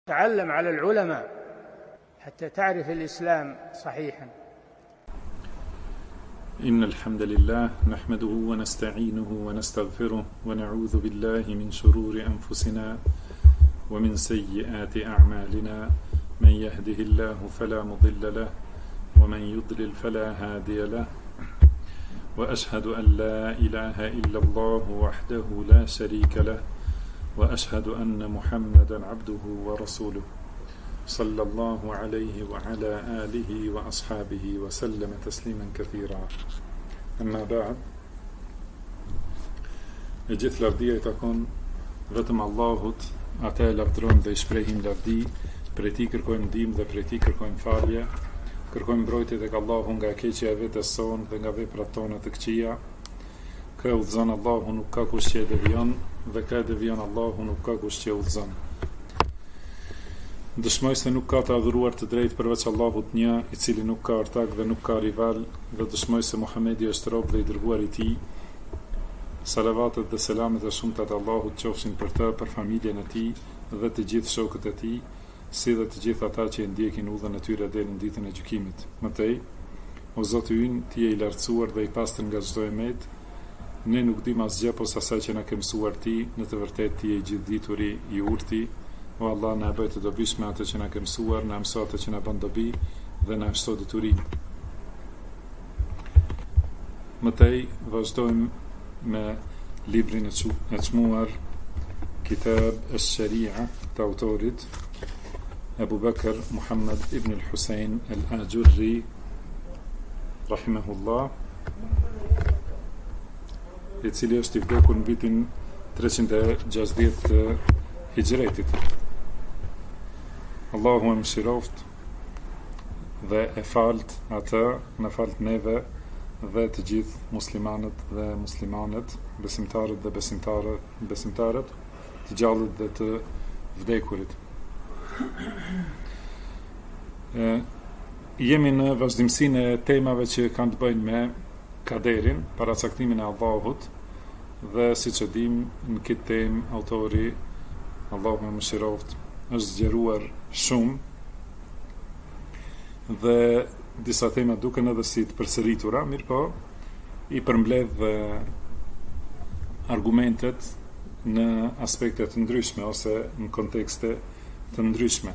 تعلم على العلماء حتى تعرف الإسلام صحيحا. إن الحمد لله نحمده ونستعينه ونستغفره ونعوذ بالله من شرور أنفسنا ومن سيئات أعمالنا، من يهده الله فلا مضل له ومن يضلل فلا هادي له، وأشهد أن لا إله إلا الله وحده لا شريك له، وأشهد أن محمدا عبده ورسوله صلى الله عليه وعلى آله وأصحابه وسلم تسليما كثيرا. أما بعد، e gjithë lavdia I takon vetëm Allahut, atë e lavdërojmë dhe I shprehim lavdi, prej Tij kërkojmë ndihmë dhe prej Tij kërkojmë falje, kërkojmë mbrojtje tek Allahu nga keqja e vetes sonë dhe nga veprat tona të këqija. Kë udhëzon Allahu nuk ka kush që e devion, dhe ka devion Allahu nuk ka kush që e udhëzon. Dëshmoj se nuk ka të adhuruar të drejtë përveç Allahut një, I cili nuk ka ortak dhe nuk ka rival, dhe dëshmoj se Muhamedi është rob dhe I dërguar I Tij. Salavatet dhe selamet e shumta të Allahut qofshin për të, për familjen e tij dhe të gjithë shokët e tij, si dhe të gjithë ata që e ndjekin udhën e tyre deri në ditën e gjykimit. Mëtej, o Zoti ynë, Ti je I lartësuar dhe I pastër nga çdo emet, ne nuk dim asgjë posa asaj që na ke mësuar Ti, në të vërtetë Ti je I gjithdituri, I urti. O Allah, na bëj të dobishme atë që na ke mësuar, na mëso atë që na bën dobi dhe na shto detyrim. Mëtej, vazhdojmë me librin e çmuar Kitab ash-Sharia të autorit Abu Bakr Muhammad ibn al-Husayn al-Ajurri rahimahullah, I cili është I vdekur në vitin 360 të Hijretit. Allahu e mëshiroft dhe e falt atë, në falt neve dhe të gjithë muslimanët dhe muslimanet, besimtarët dhe besimtarët, të gjallët dhe të vdekurit. Jemi në vazhdimsinë e temave që kanë të bëjnë me kaderin, paracaktimin e Allahut, dhe siç e dim, në këtë temë autori, Allahu e mëshiroft, është zgjeruar shumë dhe disa tema duken edhe si të përsëritura, mirëpo I përmbledh argumentet në aspekte të ndryshme ose në kontekste të ndryshme.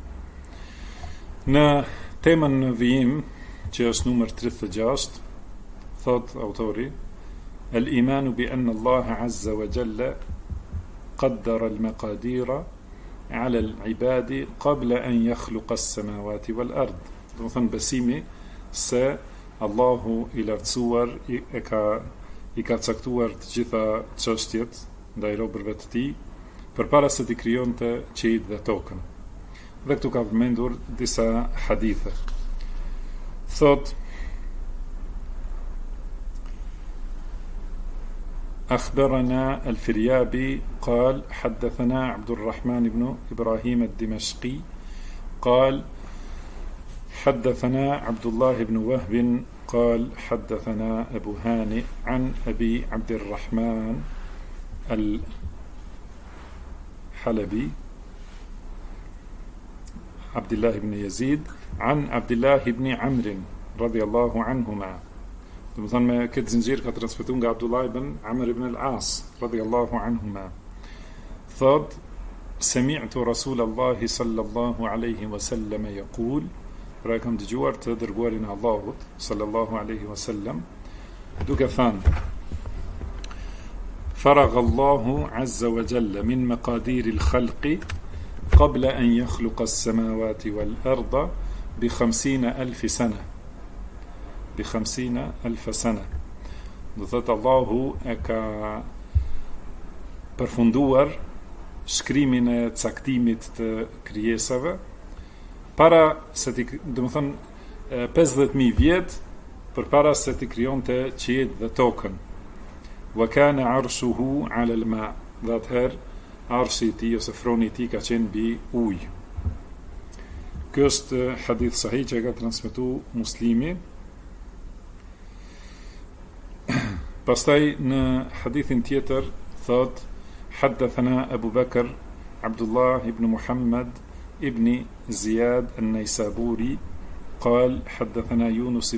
Në temën në vijim, që është numër 36, thot autori: "El-imanu bi anna Allah azza wa jalla qaddara al-maqadira ala al-ibadi qabla an yakhluqa as-samawati wal-ard." Do të thënë besimi se Allahu I lartësuar I ka caktuar të gjitha çështjet ndaj robërve të Tij përpara se t'i krijonte qiellin dhe tokën. Dhe këtu ka përmendur disa hadithe. Thot: أخبرنا الفريابي قال حدثنا عبد الرحمن بن إبراهيم الدمشقي قال حدثنا عبد الله بن وهب قال حدثنا أبو هانئ عن أبي عبد الرحمن الحلبي عبد الله بن يزيد عن عبد الله بن عمرو رضي الله عنهما. Do të thonë me këtë zinxhir ka transmetuar nga Abdullah ibn Amr ibn al-As radiyallahu anhuma. Thot: "Sami'tu Rasulullah sallallahu alaihi wasallam yaqul", pra kam dëgjuar të dërguarin e Allahut sallallahu alaihi wasallam duke thënë: "Faragha Allahu azza wa jalla min maqadir al-khalqi qabla an yakhluqa as-samawati wal-ardha bi 50,000 sana." Bi 50,000 sana. Do thot Allahu e ka përfunduar shkrimin e caktimit të krijesave para se do të thon 50,000 vjet përpara se t'i krijonte qiellin dhe tokën. Wa kana 'arshuhu 'ala al-ma'. Dhe atëherë arshi I Tij ose froni I Tij ka qenë mbi ujë. Ky është hadith sahih që e ka transmetuar Muslimi. Pastaj në hadithin tjetër thot: "Haddathana Abu Bakr Abdullah ibn Muhammad ابن زياد النيسابوري قال حدثنا يونس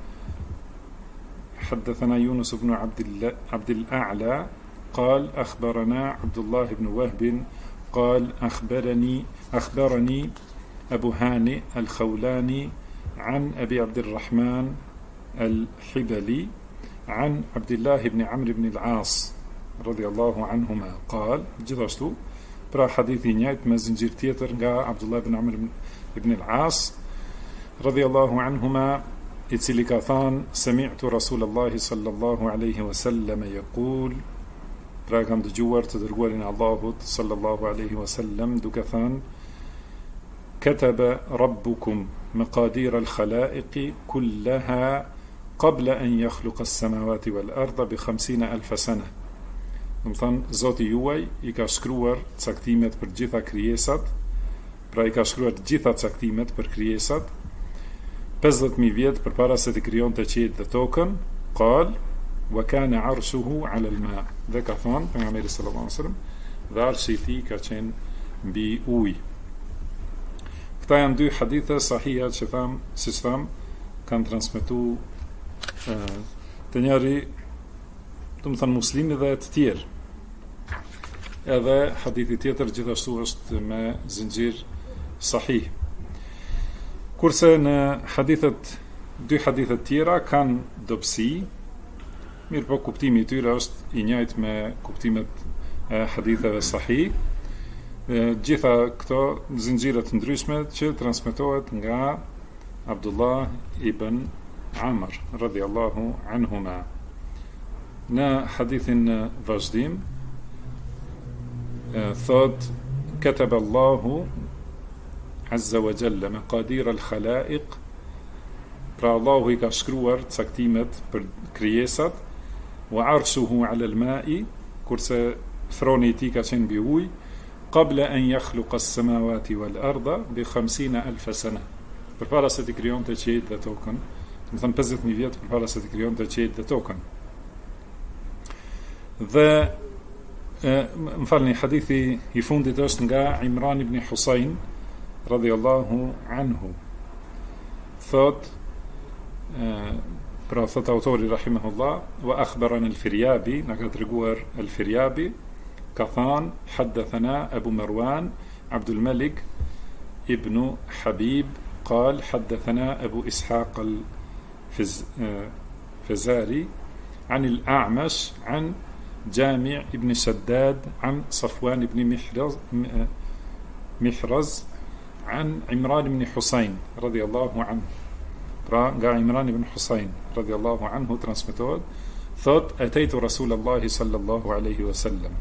بن عبد الأعلى قال أخبرنا عبد الله بن وهب قال أخبرني أبو هانئ الخولاني عن أبي عبد الرحمن الحبلي عن عبد الله بن عمرو بن العاص رضي الله عنهما قال gjithashtu pra hadithi njëjt me zinxhir tjetër nga Abdullah ibn Amr ibn al-As radiyallahu anhuma i cili ka thënë sami'tu Rasulullah sallallahu alaihi wasallam yaqul pra kam dëgjuar të dërguarin e Allahut sallallahu alaihi wasallam duke thënë kataba rabbukum maqadir al-khalaiq kullaha qabla an yakhluqa as-samawati wal-ardha bi 50,000 sana. Do të thënë Zoti juaj i ka shkruar caktimet për gjitha krijesat, pra i ka shkruar të gjitha caktimet për krijesat 50,000 vjet përpara se të krijonte qiellin dhe tokën. Qal wa kana arshuhu 'ala al-ma. Dhe ka thënë pejgamberi sallallahu alaihi wasallam, dhe arshi i tij ka qenë mbi ujë. Këta janë dy hadithe sahiha që siç tham, kanë transmetuar të njëri, do të thënë muslimi dhe të tjerë. Edhe hadithi tjetër gjithashtu është me zinxhir sahih. Kurse në dy hadithet tjera kanë dobësi, mirë po kuptimi i tyre është i njëjtë me kuptimet e haditheve sahih. Gjitha këto zinxhire të ndryshme që transmetohet nga Abdullah ibn Amr radhiyallahu anhuma. Në hadithin në vazhdim thot kataba Allahu azza wa jalla maqadir al-khalaiq, pra Allahu i ka shkruar caktimet për krijesat, wa arshuhu 'ala al-ma'i, kurse throni i tij ka qenë mbi ujë, qabla an yakhluqa as-samawati wal-ardha bi 50,000 sana, përpara se të krijonte qiellin dhe tokën, do të thënë 50,000 vjet përpara se të krijonte qiellin dhe tokën. Dhe më falni, hadithi i fundit është nga Imran ibn Husayn radhiyallahu anhu. Thot autori rahimahullah, wa akhbarana al-Firyabi, na ka treguar al-Firyabi ka thënë haddathana Abu Marwan Abdul Malik ibn Habib قال حدثنا أبو إسحاق الفزاري عن الأعمش عن جامع ابن شداد عن صفوان بن محرز عن عمران بن حسين رضي الله عنه. عمران بن حسين رضي الله عنه transmetohet thot أتيت رسول الله صلى الله عليه وسلم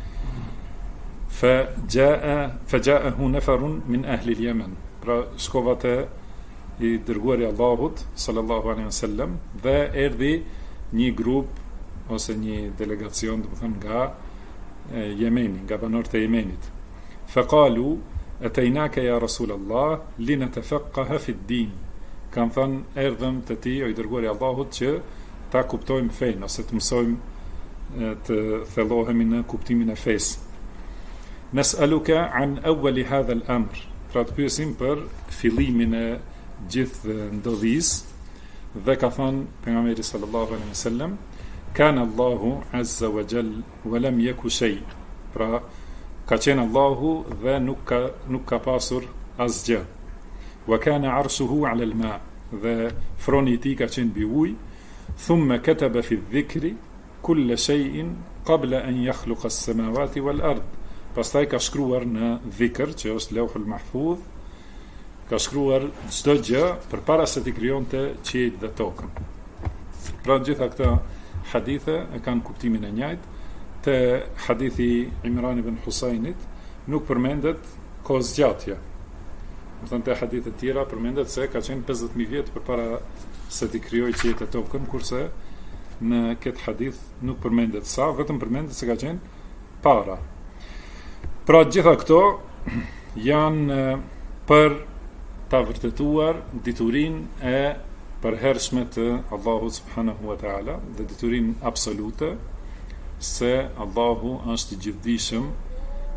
فجاءه نفر من أهل اليمن. Pra shkova te i dërguari Allahut sallallahu alaihi wasallam dhe erdhi një grup ose një delegacion, do të them, nga Jemeni, nga banorët e Jemenit. Faqalu ataynaka ya Rasulullah linatafaqaha fi ad-din. Kan thënë erdhëm te ti o i dërguari Allahut që ta kuptojmë fenë ose të mësojmë të thellohemi në kuptimin e fesë. Nas'aluka an awwal hadha al-amr. Pra të pyesim për fillimin e gjithë ndodhisë, dhe ka thënë pejgamberi sallallahu alaihi wasallam kana Allahu azza wa jall wa lam yaku shay. Pra ka qenë Allahu dhe nuk ka pasur asgjë. Wa kana arshuhu 'ala al-ma, dhe froni i tij ka qenë mbi ujë. Thumma kataba fi adh-dhikri kull shay'in qabla an yakhluqa as-samawati wal-ard. Pastaj ka shkruar në dhikr, që është Lauhul Mahfuz, ka shkruar çdo gjë përpara se të krijonte qiellin dhe tokën. Pra gjitha këta hadithe e kanë kuptimin e njëjtë. Te hadithi Imran ibn Husaynit nuk përmendet kohëzgjatja. Do të thënë te hadithet tjera përmendet se ka qenë 50,000 vjet përpara se të krijojë qiellin dhe tokën, kurse në këtë hadith nuk përmendet sa, vetëm përmendet se ka qenë para. Pra gjitha këto janë për ta vërtetuar diturinë e përhershme të Allahut subhanahu wa taala, dhe diturinë absolute se Allahu është i gjithdijshëm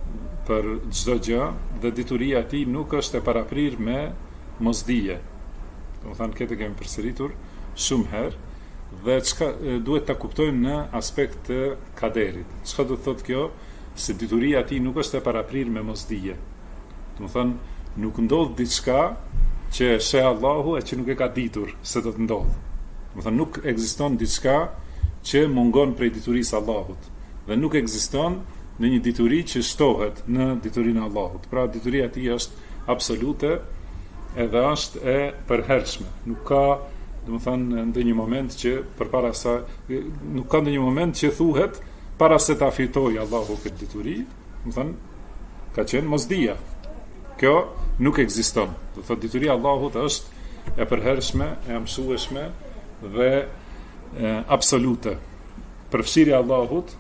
për çdo gjë dhe dituria e tij nuk është e paraprir me mosdije. Domethënë këtë kemi përsëritur shumë herë dhe çka duhet ta kuptojmë në aspekt të kaderit. Çka do të thotë kjo? Se dituria e tij nuk është e paraprir me mosdije. Domethënë nuk ndodh diçka që sheh Allahu e që nuk e ka ditur se do të ndodhë. Domethënë nuk ekziston diçka që mungon prej diturisë Allahut dhe nuk ekziston në një dituri që shtohet në diturinë e Allahut. Pra dituria e tij është absolute edhe është e përhershme. Nuk ka, domethënë, ndonjë moment që përpara sa nuk ka ndonjë moment që thuhet para se ta fitojë Allahu këtë dituri, domethënë ka qenë mosdia. Kjo nuk ekziston. Do thotë dituria e Allahut është e përhershme, e mësueshme dhe absolute. Përfshirja e Allahut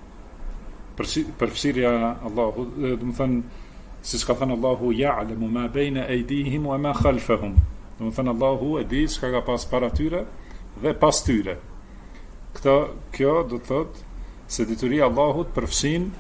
përfshirja Allahut, do të thënë, siç ka thënë Allahu, ya'lamu ma bayna aydihim wa ma khalfahum. Do të thënë Allahu e di çka ka pas para tyre dhe pas tyre. Kjo do të thotë se dituria e Allahut përfshin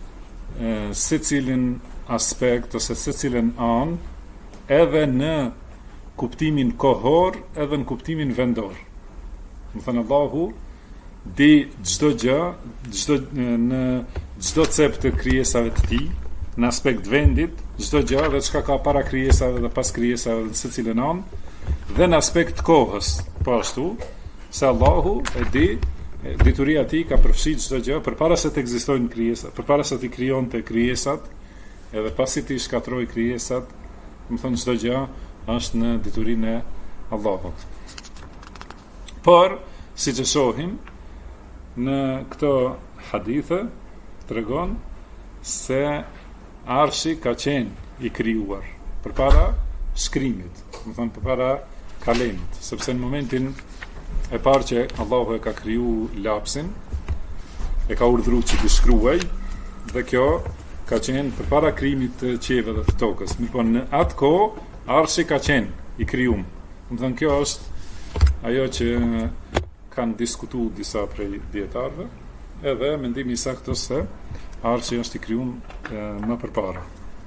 secilin aspekt ose secilin anë, edhe në kuptimin kohor, edhe në kuptimin vendor. Do të thënë Allahu di çdo gjë, në çdo cep të krijesave të tij, në aspekt vendit, çdo gjë dhe çka ka para krijesave dhe pas krijesave në secilën anë, dhe në aspekt kohës, po ashtu, se Allahu e di, dituria e tij ka përfshirë çdo gjë përpara se të ekzistojnë krijesat, përpara se të krijonte krijesat, edhe pasi të shkatroi krijesat, do të thonë çdo gjë është në diturinë e Allahut. Por, siç e shohim në këto hadithe, tregon se arshi ka qenë i krijuar përpara shkrimit, do të thonë përpara kalemit, sepse në momentin e parë që Allahu e ka kriju lapsin, e ka urdhëruar që të shkruaj, dhe kjo ka qenë përpara krijimit të qiellit dhe të tokës. Mirpo në atë kohë arshi ka qenë i krijuar. Do të thonë kjo është ajo që kanë diskutuar disa prej dietarëve, edhe mendimi i saktë se arshi është i krijuar më përpara.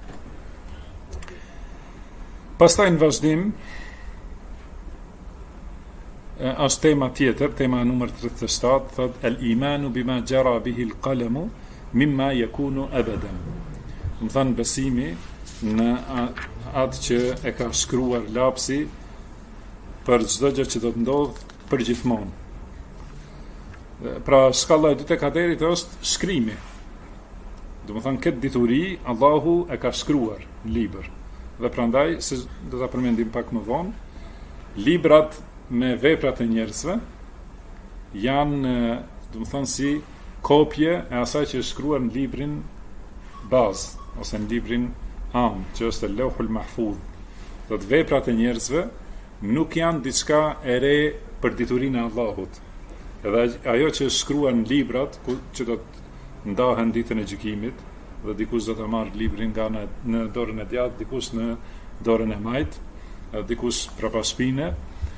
Pastaj në vazhdim është tema tjetër, tema numër 37, thot el imanu bima jara bihi al qalamu mimma yakunu abadan. Do të thënë besimi në atë që e ka shkruar lapsi për çdo gjë që do të ndodh përgjithmonë. Pra shkalla e dytë e kaderit është shkrimi. Do të thënë këtë dituri Allahu e ka shkruar në libër. Dhe prandaj, se do ta përmendim pak më vonë, librat me veprat e njerëzve janë, do të thënë, si kopje e asaj që është shkruar në librin bazë ose në librin am, që është Lauhul Mahfuz. Do të veprat e njerëzve nuk janë diçka e re për diturinë e Allahut. Edhe ajo që është shkruar në librat, që do të ndahen ditën e gjykimit, dhe dikush do të marrë librin nga në dorën e djathtë, dikush në dorën e majt, dikush prapa shpine,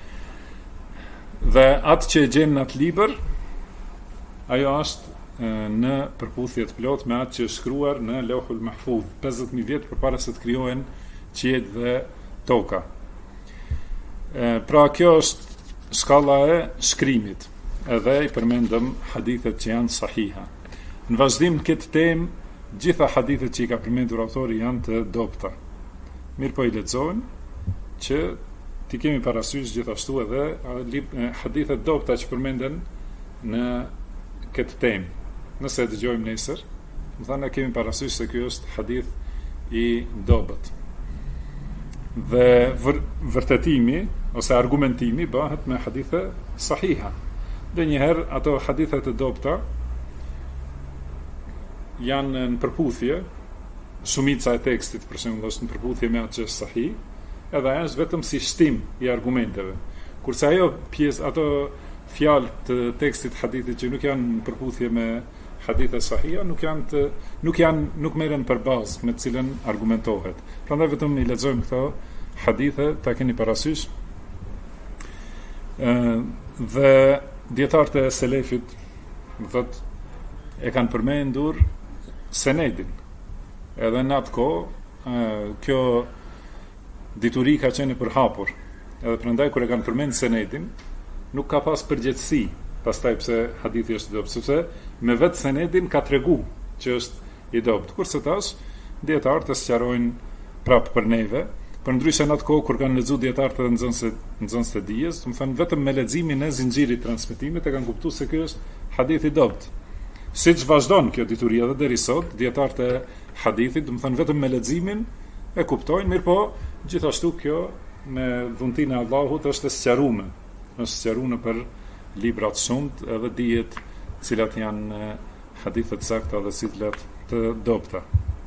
dhe atë që e gjen në atë libër, ajo është në përputhje të plot me atë që është shkruar në Lauhul Mahfuz, 50.000 vjet përpara se të krijohen qiejt dhe toka. Pra kjo është shkalla e shkrimit. Edhe i përmendëm hadithet që janë sahiha. Në vazhdim në këtë temë, gjitha hadithet që i ka përmendur autori janë të dobta. Mirë po i lexojmë që ti kemi parasysh gjithashtu edhe hadithet dobta që përmenden në këtë temë. Nëse e dëgjojmë nesër, më thënë kemi parasysh se ky është hadith i dobët. Dhe vërtetimi ose argumentimi bëhet me hadithe sahiha. Dhe njëherë ato hadithet e dobta janë në përputhje, shumica e tekstit për shembull është në përputhje me atë që është sahih, edhe ajo është vetëm si shtim i argumenteve. Kurse ajo pjesë, ato fjalë të tekstit hadithit që nuk janë në përputhje me hadithe sahiha, nuk merren për bazë me të cilën argumentohet. Prandaj vetëm i lexojmë këto hadithe, ta keni parasysh. Dhe dietarët e selefit, e kanë përmendur senedin. Edhe në atë kohë kjo dituri ka qenë për hapur. Edhe prandaj kur e kanë përmend senedin, nuk ka pas përgjegjësi, pastaj pse hadithi është i dobët, sepse me vetë senedin ka tregu që është i dobët. Kurse tash dietarët e sqarojnë prapë për neve, përndryshe në atë kohë kur kanë lexuar dietarët dhe nxënësit e dijes, do të thënë vetëm me leximin e zinxhirit transmetimit e kanë kuptuar se ky është hadith i dobët. Siç vazhdon kjo dituri edhe deri sot, dietarët e hadithit, do të thënë vetëm me leximin e kuptojnë, mirë po gjithashtu kjo me dhuntinë e Allahut është e sqaruar. Është sqaruar për libra të shumt edhe dijet cilat janë hadithe të sakta dhe cilat të dobta.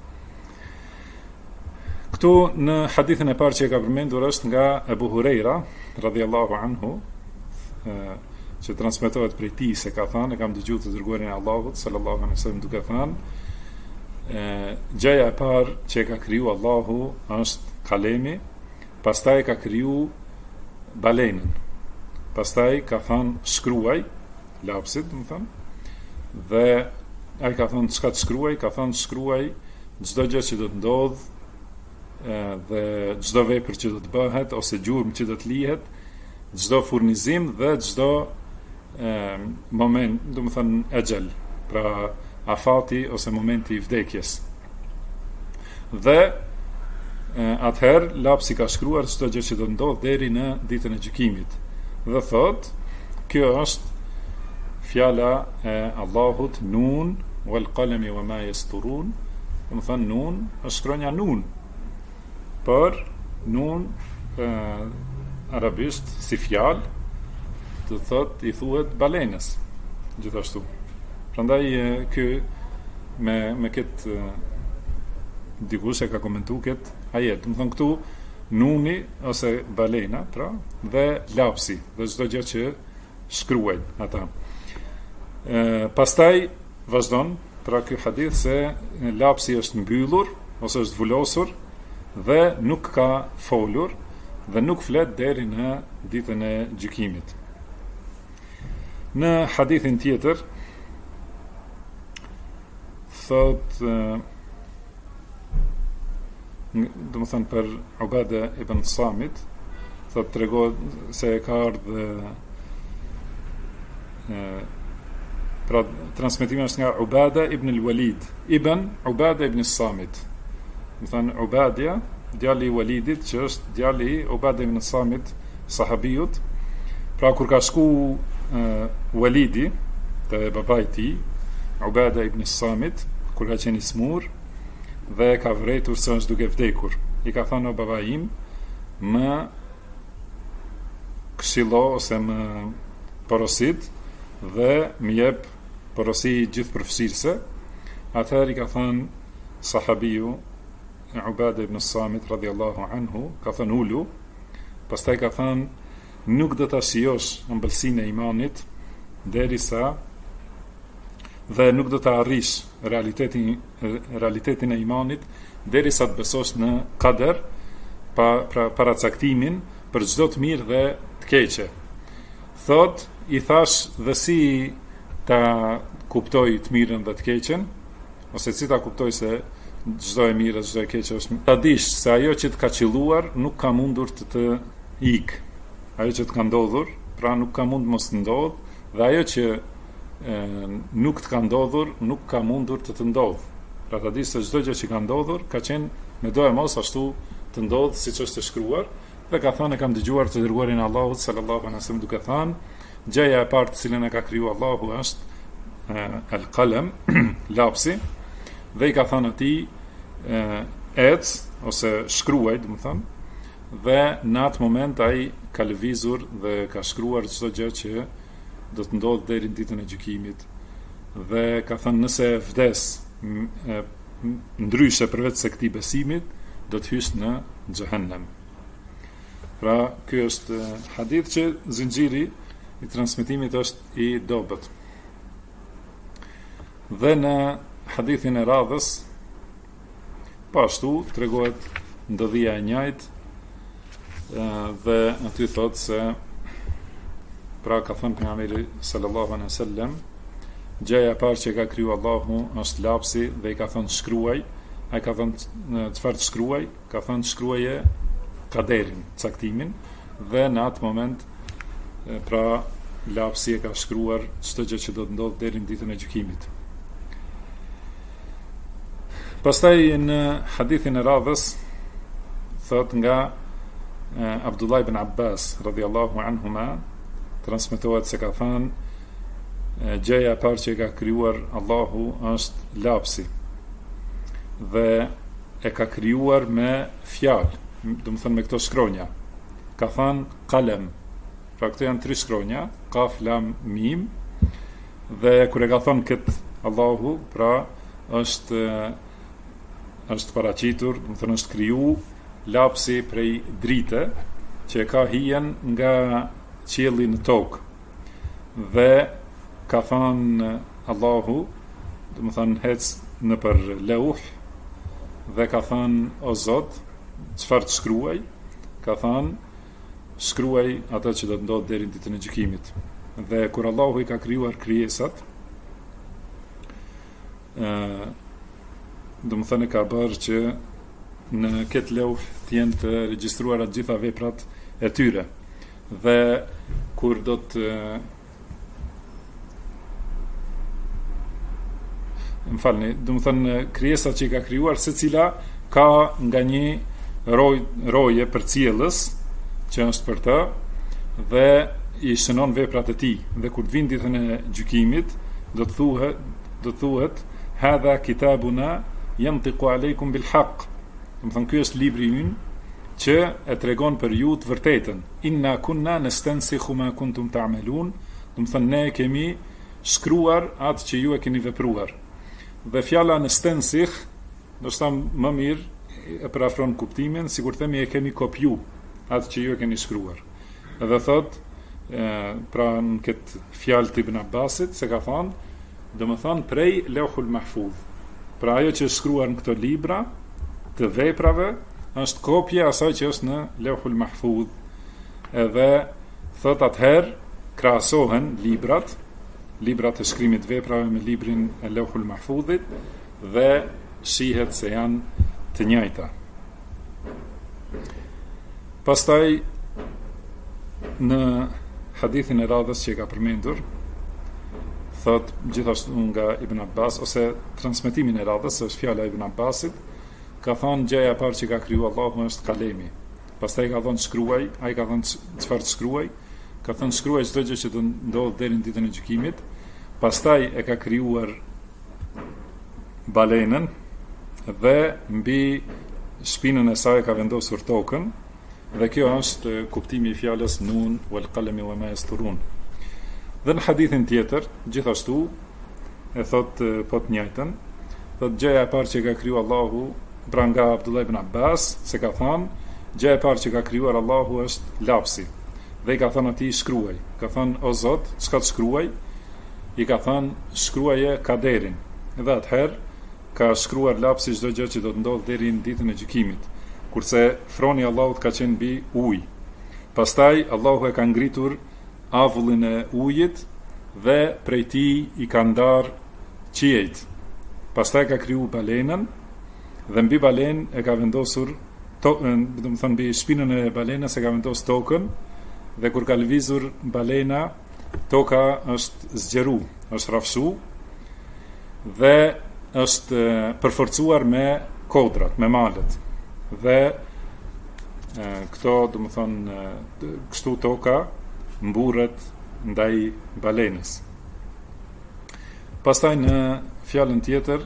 Këtu në hadithin e parë që e ka përmendur është nga Ebu Hurejra radhiyallahu anhu, që transmetohet prej tij se ka thënë, e kam dëgjuar të dërguarin e Allahut sallallahu alaihi wasallam duke thënë, gjëja e parë që e ka kriju Allahu është kalemi, pastaj ka kriju balenën, pastaj ka thënë shkruaj, lapsit, do të thënë, dhe ai ka thënë çka të shkruaj, ka thënë shkruaj çdo gjë që do të ndodh, dhe çdo vepër që do të bëhet ose gjurmë që do të lihet, çdo furnizim dhe çdo moment, do të thënë ejel, pra afati ose momenti i vdekjes. Dhe atëherë lapsi ka shkruar çdo gjë që do të ndodh deri në ditën e gjykimit. Dhe thot, kjo është fjala e Allahut, nun wal qalami wama yasturun, do të thënë nun është shkronja nun. Për nun arabisht si fjalë do thot i thuhet balenës gjithashtu. Prandaj ky me këtë dikush e ka komentuar këtë ajet. Do të thon këtu nuni ose balena, pra, dhe lapsi, dhe çdo gjë që shkruajnë ata. Pastaj vazhdon pra ky hadith se lapsi është mbyllur ose është vulosur dhe nuk ka folur dhe nuk flet deri në ditën e gjykimit. Në hadithin tjetër thot, do të thënë për Ubade ibn Samit, thot tregon se ka ardhur pra transmetimi është nga Ubada ibn al-Walid ibn Ubada ibn Samit. Do thënë Ubadia, djali i Walidit, që është djali i Ubada ibn Samit, sahabiut. Pra kur ka shku Walidi te babai i tij, Ubada ibn Samit, kur ka qenë i smur dhe ka vërejtur se është duke vdekur, i ka thënë: o baba im, më këshillo ose më porosit dhe më jep porosi gjithë përfshirëse. Atëherë i ka thënë sahabiu Ubada ibn Samit radhiyallahu anhu, ka thënë ulu, pastaj ka thënë nuk do ta shijosh ëmbëlsinë e imanit derisa dhe nuk do ta arrish realitetin e imanit derisa të besosh në qadar, paracaktimin për çdo të mirë dhe të keqe. Thot, i thash dhe si ta kuptoj të mirën dhe të keqen, ose si ta kuptoj se çdo e mirë, çdo e keqe është, ta dish se ajo që të ka qelluar nuk ka mundur të ikë. Ajo që të ka ndodhur, pra nuk ka mund mos të ndodh, dhe ajo që nuk të ka ndodhur, nuk ka mundur të ndodh. Pra ta dish se çdo gjë që ka ndodhur ka qenë me do e mos ashtu të ndodh siç është e shkruar. Dhe ka thënë, e kam dëgjuar të dërguarin e Allahut sallallahu alaihi wasallam duke thënë, gjëja e parë të cilën e ka kriju Allahu është al-qalam, lapsi, dhe i ka thënë atij ec ose shkruaj, do të thënë, dhe në atë moment ai ka lëvizur dhe ka shkruar çdo gjë që do të ndodhë deri në ditën e gjykimit. Dhe ka thënë, nëse vdes ndryshe përveç se këtij besimit, do të hysh në xhehenem. Pra, ky është hadith që zinxhiri i transmetimit është i dobët. Dhe në hadithin e radhës, pashtu tregohet ndodhia e njëjtë, dhe aty thotë se pra ka thënë pejgamberi sallallahu alaihi wasallam, gjëja e parë që ka kriju Allahu është lapsi, dhe i ka thënë shkruaj, ai ka thënë çfarë të shkruaj, ka thënë shkruaje kaderin, caktimin, dhe në atë moment pra lapsi e ka shkruar çdo gjë që do të ndodhë deri në ditën e gjykimit. Pastaj në hadithin e radhës thot nga Abdullah ibn Abbas radhiyallahu anhuma, transmetohet se ka thënë gjëja e parë që ka krijuar Allahu është lapsi, dhe e ka krijuar me fjalë, do të thënë me këto shkronja. Ka thënë kalem. Pra këto janë 3 shkronja, kaf, lam, mim, dhe kur e ka thënë këtë Allahu, pra është paraqitur, do të thënë është kriju lapsi prej drite që e ka hijen nga qielli në tokë. Dhe ka thënë Allahu, do të thënë hec në për leuh, dhe ka thënë o Zot, çfarë të shkruaj? Ka thënë shkruaj atë që do të ndodhë deri në ditën e gjykimit. Dhe kur Allahu i ka krijuar krijesat, do të thënë ka bërë që në këtë leuh të jenë të regjistruara të gjitha veprat e tyre. Dhe kur do të më falni, do të thënë krijesat që i ka krijuar, secila ka nga një roje për cilës që është për të, dhe i shënon veprat e tij. Dhe kur vin ditën e gjykimit, do të thuhet hadha kitabuna yantiqu aleikum bil haqq. Do të thënë ky është libri ynë që e tregon për ju të vërtetën. Inna kunna nastansikhu ma kuntum ta'malun. Do të thënë ne kemi shkruar atë që ju e keni vepruar. Dhe fjala nastansikh, do të thënë më mirë e parafron kuptimin, sikur themi e kemi kopju atë që ju e keni shkruar. Edhe thot, pra në këtë fjalë të Ibn Abbasit, se ka thonë, do më thonë prej Lauhul Mahfuz. Pra ajo që është shkruar në këto libra të veprave, është kopje asaj që është në Lauhul Mahfuz. Edhe thot atëherë krahasohen librat e shkrimit veprave me librin e Lauhul Mahfuzit, dhe shihet se janë të njëjta. Pastaj në hadithin e radhës që ka përmendur, thot gjithashtu nga Ibn Abbas, ose transmetimin e radhës, është fjala e Ibn Abbasit, ka thonë gjëja e parë që ka kriju Allahu është kalemi. Pastaj ka thonë shkruaj, ai ka thonë çfarë të shkruaj, ka thonë shkruaj çdo gjë që do ndodhë deri në ditën e gjykimit. Pastaj e ka krijuar balenën, dhe mbi shpinën e saj ka vendosur tokën, dhe kjo është kuptimi i fjalës nun wal qalami wama yasturun. Dhe në hadithin tjetër, gjithashtu e thot po të njëjtën, thot gjëja e parë që ka kriju Allahu, pra nga Abdullah ibn Abbas, se ka thënë gjëja e parë që ka krijuar Allahu është lapsi, dhe i ka thënë atij shkruaj. Ka thënë o Zot, çka të shkruaj? I ka thënë shkruaje kaderin. Dhe atëherë ka shkruar lapsi çdo gjë që do të ndodhë deri në ditën e gjykimit, kurse froni i Allahut ka qenë mbi ujë. Pastaj Allahu e ka ngritur avullin e ujit dhe prej tij i ka ndar qiejt. Pastaj ka kriju balenën dhe mbi balenë e ka vendosur do të thënë mbi shpinën e balenës e ka vendosur tokën, dhe kur ka lëvizur balena, toka është zgjeru, është rrafshu, dhe është përforcuar me kodrat, me malet. Dhe këto, do më thonë, kështu toka mburret ndaj balenës. Pastaj në fjalën tjetër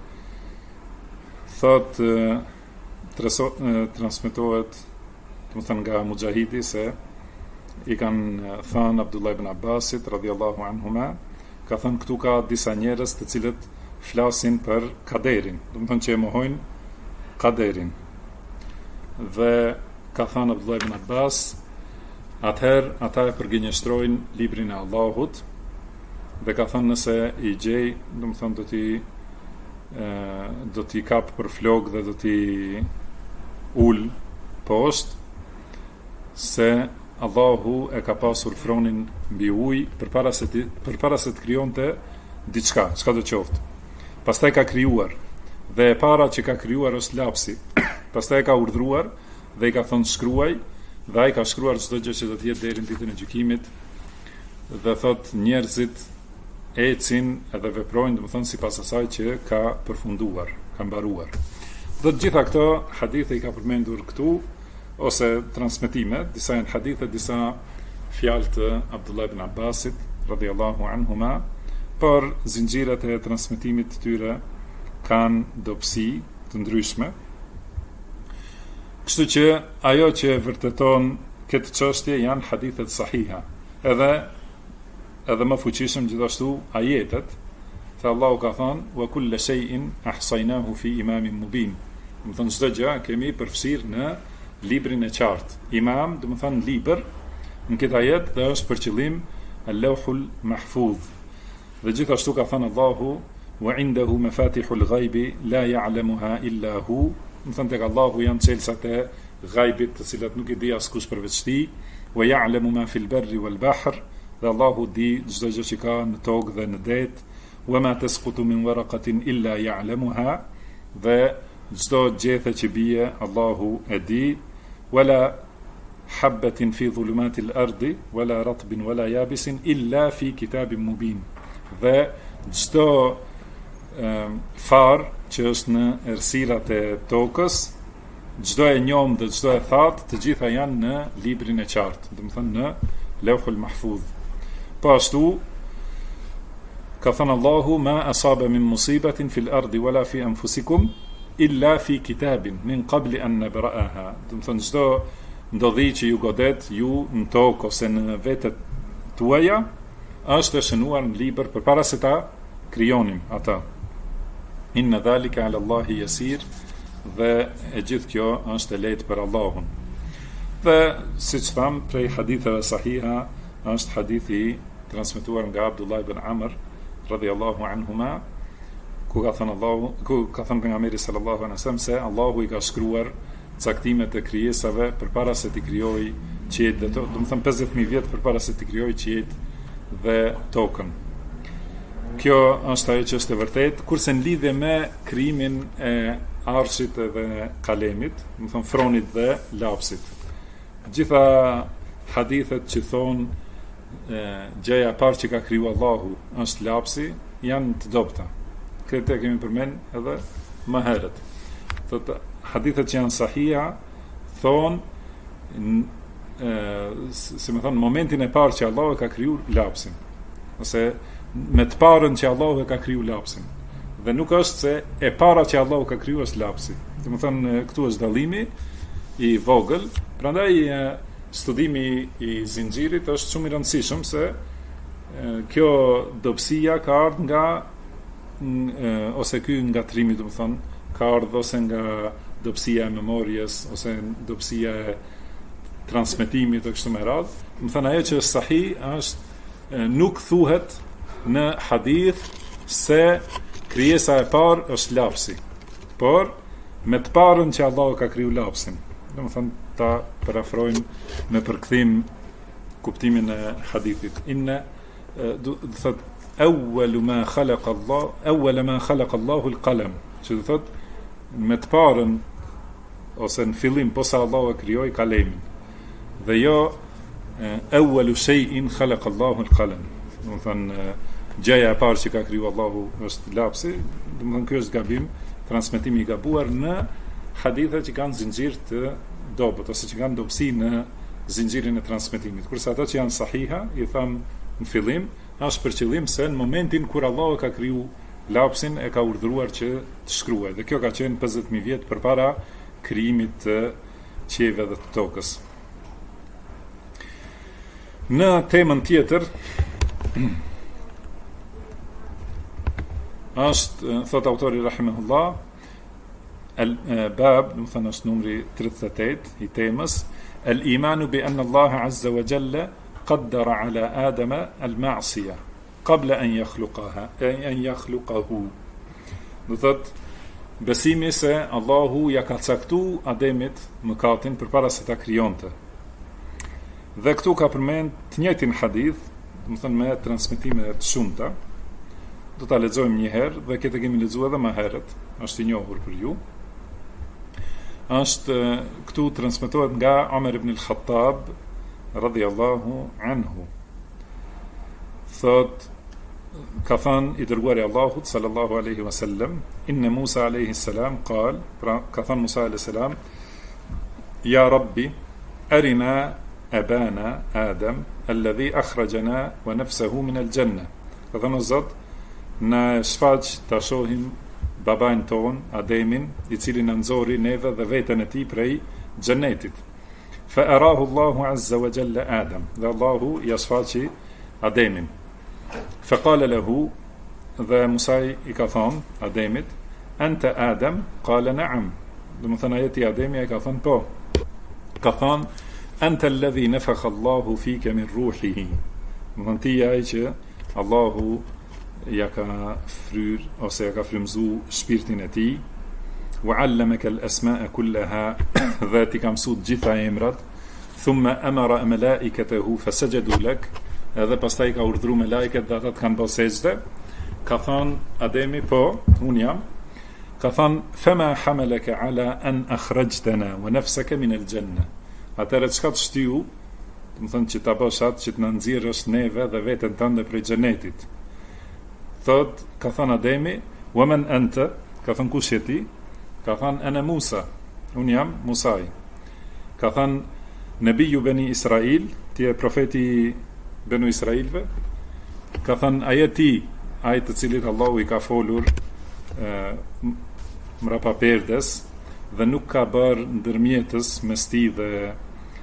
thot transmetohet, do më thonë nga Mujahidi, se i kanë thënë Abdullah ibn Abbasit radhiyallahu anhuma, ka thënë këtu ka disa njerëz të cilët flasin për kaderin, do të thonë që e mohojnë kaderin. Dhe ka thënë Abdullah ibn Abbas, atëherë ata e përgjigjëstrojnë librin e Allahut, dhe ka thënë nëse i gjej, do të thonë do t'i kap për flok dhe do t'i ul poshtë, se Allahu e ka pasur fronin mbi ujë përpara se të krijonte diçka, çka do qoftë. Pastaj ka krijuar, dhe e para që ka krijuar është lapsi. Pastaj ka urdhëruar dhe i ka thënë shkruaj, dhe ai ka shkruar çdo gjë që do të jetë deri në ditën e gjykimit. Dhe thot njerëzit ecin edhe veprojnë, domethënë sipas asaj që ka përfunduar, ka mbaruar. Dhe të gjitha këto hadithe i ka përmendur këtu ose transmetime, disa janë hadithe, disa fjalë të Abdullah ibn Abbasit radhiyallahu anhuma, por zinxhirat e transmetimit të tyre kanë dobësi të ndryshme. Kështu që ajo që vërteton këtë çështje janë hadithet sahiha. Edhe më fuqishëm gjithashtu ajetet, se Allahu ka thënë wa kullu shay'in ahsaynahu fi imamin mubin. Do të thonë çdo gjë kemi përfshirë në librin e qartë. Imam, do të thonë libër, në këtë ajet dhe është për qëllim al-lawhul mahfuz. Dhe gjithashtu ka thënë Allahu wa indahu mafatihul ghaibi la ya'lamuha illa hu. Do të thonë tek Allahu janë çelësat e ghaibit, të cilat nuk i di askush përveç tij, wa ya'lamu ma fil barri wal bahr. Dhe Allahu di çdo gjë që ka në tokë dhe në det. Wa ma tasqutu min waraqatin illa ya'lamuha. Dhe çdo gjethe që bie Allahu e di. Wala habbatin fi dhulumatil ardi wala ratbin wala yabisin illa fi kitabin mubin. Dhe çdo far që është në errësirat e tokës, çdo e njom dhe çdo e thatë, të gjitha janë në librin e qartë, do të thonë në Lawhul Mahfuz. Po ashtu ka thënë Allahu ma asaba min musibatin fil ardi wala fi anfusikum illa fi kitabin min qabli an nabra'aha. Do të thonë çdo ndodhi që ju godet ju në tokë ose në vetet tuaja është e shënuar në libër përpara se ta krijonim ata. Inna dhalika ala Allahi yasir. Dhe e gjithë kjo është e lehtë për Allahun. Dhe siç tham, prej haditheve sahiha është hadithi transmetuar nga Abdullah ibn Amr radhiyallahu anhuma, ku ka thënë pejgamberi sallallahu alaihi wasallam se Allahu i ka shkruar caktimet e krijesave përpara se t'i krijojë qiejt dhe tokën, do të thënë 50000 vjet përpara se t'i krijojë qiejt dhe tokën. Kjo është ajo që është e vërtetë, kurse në lidhje me krijimin e arshit dhe kalemit, do të thënë fronit dhe lapsit. Gjitha hadithet që thonë gjëja e parë që ka kriju Allahu është lapsi, janë të dobta. Këtë e kemi përmend edhe më herët. Thotë hadithet që janë sahiha thonë si më thonë momentin e parë që Allahu ka kriju lapsin, ose me të parën që Allahu ka kriju lapsin. Dhe nuk është se e para që Allahu ka kriju është lapsi. Do të thonë këtu është dallimi i vogël, prandaj studimi i zinxhirit është shumë i rëndësishëm, se kjo dobësia ka ardhur nga ose ky ngatrimi, do të thonë, ka ardhur ose nga dobësia e memorjes ose dobësia e transmetimit të kështu me radhë. Do të thonë ajo që është sahih është nuk thuhet në hadith se krijesa e parë është lapsi, por me të parën që Allahu ka kriju lapsin. Do të thonë ta parafrojmë me përkthim kuptimin e hadithit. Inna do të thotë awwal ma khalaqa Allahu al-qalam. Që do thotë me të parën ose në fillim posa Allahu e krijoi kalemin. Dhe jo awwalu shay'in khalaqa Allahu al-qalam. Do të thonë gjëja e parë që ka kriju Allahu është lapsi. Do të thonë ky është gabim, transmetimi i gabuar në hadithe që kanë zinxhir të dobët ose që kanë dobësi në zinxhirin e transmetimit. Kurse ato që janë sahiha, i tham në fillim, është për qëllim se në momentin kur Allahu ka kriju lapsin e ka urdhëruar që të shkruaj. Dhe kjo ka qenë 50000 vjet përpara krijimit të qiejve dhe të tokës. Në temën tjetër është, thot autori rahimahullah, bab, do të thënë është numri 38 i temës, al-imanu bi anna Allah azza wa jalla qaddara ala Adama al-ma'siyah qabla an yakhluqahu. Do thot besimi se Allahu ja ka caktuar Ademit mëkatin përpara se ta krijonte. Dhe këtu ka përmend të njëjtin hadith, do të thënë me transmetime të shumta, do ta lexojmë një herë dhe këtë kemi lexuar edhe më herët, është i njohur për ju. Është këtu transmetohet nga Omer ibn al-Khattab radhiyallahu anhu. Thot, ka thënë i dërguari Allahut sallallahu alaihi wasallam, inna Musa alaihi salam qal, pra ka thënë Musa alaihi salam, ya rabbi arina abana Adam alladhi akhrajana wa nafsuhu min al-janna. Ka thënë Zot, na shfaq ta shohim babain ton, Ademin, i cili na nxori neve dhe veten e tij prej xhenetit. Fa arahu Allahu azza wa jalla Adam. Dhe Allahu ja shfaqi Ademin. Fa qala lahu, dhe Musa i ka thënë Ademit, anta Adam? Qala na'am. Do të thonë ajeti Ademi ai ka thënë po. Ka thënë anta alladhi nafakha Allahu fika min ruhihi. Do të thonë ai që Allahu ja ka fryr ose ja ka frymzu shpirtin e tij, wa 'allamaka al-asma'a kullaha, dhe ti ka mësuar gjitha emrat, thumma amara malaikatahu fasajadu lak, edhe pastaj ka urdhëruar melajket dhe ata të kanë bërë sejdë. Ka thënë Ademi, po, un jam. Ka thënë fama hamalaka ala an akhrajtana wa nafsaka min al-janna. Atëherë çka të shtiu, do të thonë që ta bësh atë që të na nxjerrësh neve dhe veten tënde prej xhenetit. Thot, ka thënë Ademi, wa man anta? Ka thënë kush je ti? Ka thënë ana Musa, un jam Musai. Ka thënë Nebiju Beni Israil, ti je profeti Benu Israilve. Ka thënë a je ti ai të cilit Allahu i ka folur mrapa perdes dhe nuk ka bërë ndërmjetës mes ti dhe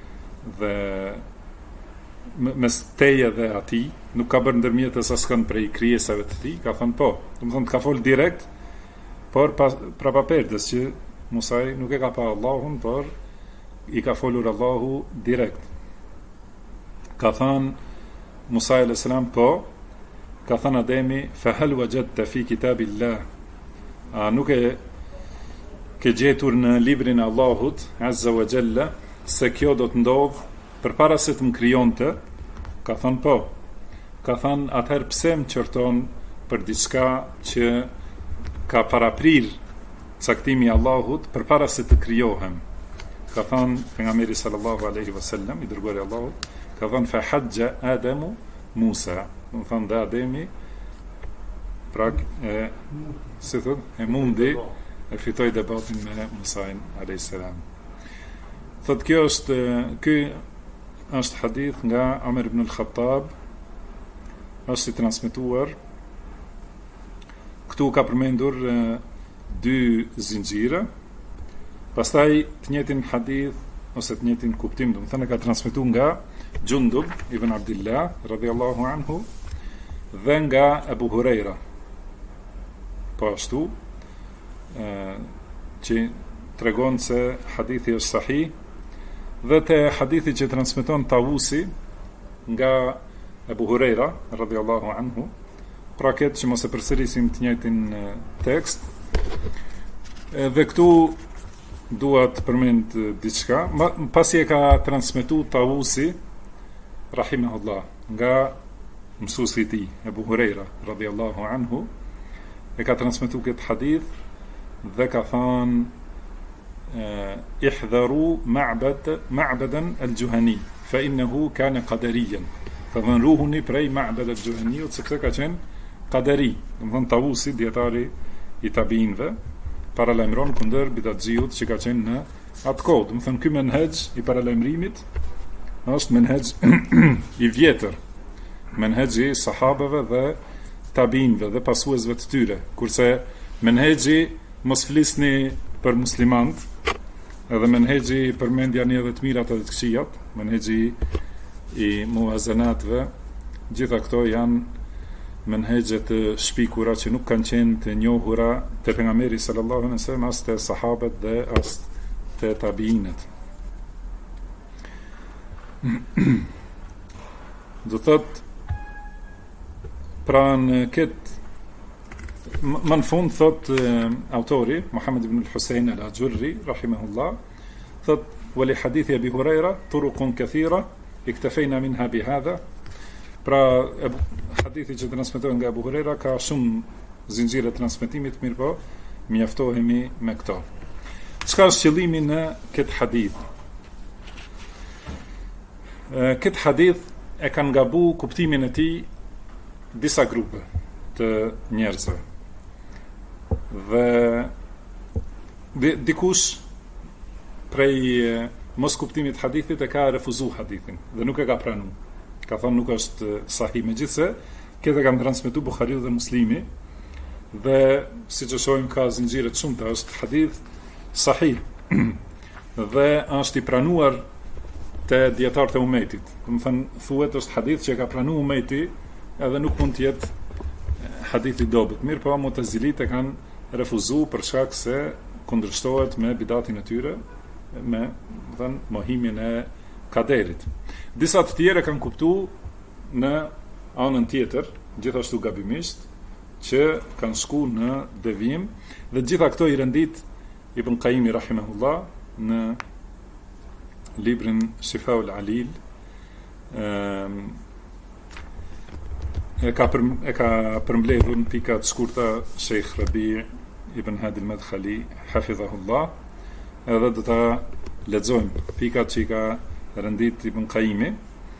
mes teje dhe ati, nuk ka bërë ndërmjetës askën prej krijesave të tij. Ka thënë po, do të thonë ka fol direkt, por prapa perdes që Musai nuk e ka pa Allahun, por i ka folur Allahu direkt. Ka thënë Musa alayhis salam po. Ka thënë Ademi, fa hal wajadta fi kitabillah, a nuk e ke gjetur në librin e Allahut azza wa jalla se kjo do të ndodh përpara se të më krijonte? Ka thënë po. Ka thënë atëherë pse më qorton për diçka që ka paraprir caktimi i Allahut përpara se të krijohem? Ka thënë pejgamberi sallallahu alaihi wasallam, i dërguari i Allahut, ka thënë fa hajja Adamu Musa. Do të thonë Ademi pra si thot, e mundi e fitoi debatin me Musain alayhis salam. Thot ky është hadith nga Omer ibn al-Khattab, është i transmetuar. Këtu ka përmendur dy zinxhire. Pastaj të njëjtin hadith ose të njëjtin kuptim, do të thënë ka transmetuar nga Jundub ibn Abdullah radhiyallahu anhu dhe nga Abu Huraira. Po ashtu që tregon se hadithi është sahih, dhe te hadithi që transmeton Tawusi nga Abu Huraira radhiyallahu anhu, pra këtë që mos e përsërisim të njëjtin tekst. Dhe këtu dua të përmend diçka, pasi e ka transmetuar Tawusi rahimahullah nga mësuesi i tij Abu Huraira radhiyallahu anhu, e ka transmetuar këtë hadith dhe ka thënë ihdharu ma'badan al-Juhani fa innahu kana qadariyan. Ka thënë ruhuni prej Ma'bad al-Juhaniut sepse ka qenë qadari. Do të thonë Tawusi, dietari i tabinëve, paralajmëron kundër bidatxiut që ka qenë në atë kohë. Do të thonë ky menhexh i paralajmërimit është menhexh i vjetër, menhexhi i sahabeve dhe tabinëve dhe pasuesve të tyre, kurse menhexhi mos flisni për muslimant, edhe menhexhi përmendjani edhe të mirat edhe të këqijat, menhexhi i muazanatve, gjitha këto janë menhexhe të shpikura që nuk kanë qenë të njohura te pejgamberi sallallahu alaihi wasallam, as te sahabët dhe as te tabiinët. Do thot pra në këtë më në fund thot autori Muhammad ibn al-Husayn al-Ajurri rahimahullah, thot wali hadithi Abi Huraira turuqun kathira iktafejna minha bihadha. Pra hadithi që transmetohet nga Abu Huraira ka shumë zinxhire transmetimit, mirë po, mjaftohemi me këto. Çka është qëllimi në këtë hadith? Këtë hadith e kanë gabu kuptimin e tij disa grupe të njerëzve. Dhe dikush prej mos kuptimit hadithit e ka refuzu hadithin dhe nuk e ka pranu. Ka thonë nuk është sahih, megjithse këtë kanë transmetuar Buhariu dhe Muslimi dhe siç e shohim ka zinxhire të shumta, është hadith sahih dhe është i pranuar te dietarët e umetit. Do të thënë thuhet është hadith që ka pranuar umeti edhe nuk mund të jetë hadith i dobët. Mirë po, Mu'tazilit e kanë refuzuar për shkak se kundërshtohet me bidatin e tyre, me thënë mohimin e kaderit. Disa të tjerë kanë kuptuar në anën tjetër, gjithashtu gabimisht, që kanë shku në devijim, dhe gjitha këto i rendit Ibn Qayyim rahimahullah në librin Shifaul Alil, e ka përmbledhur në pika të shkurta Sheikh Rabi' Ibn Hadi al-Madkhali hafidhahullah, edhe do ta lexojmë pikat që i ka rendit Ibn Qayyimi.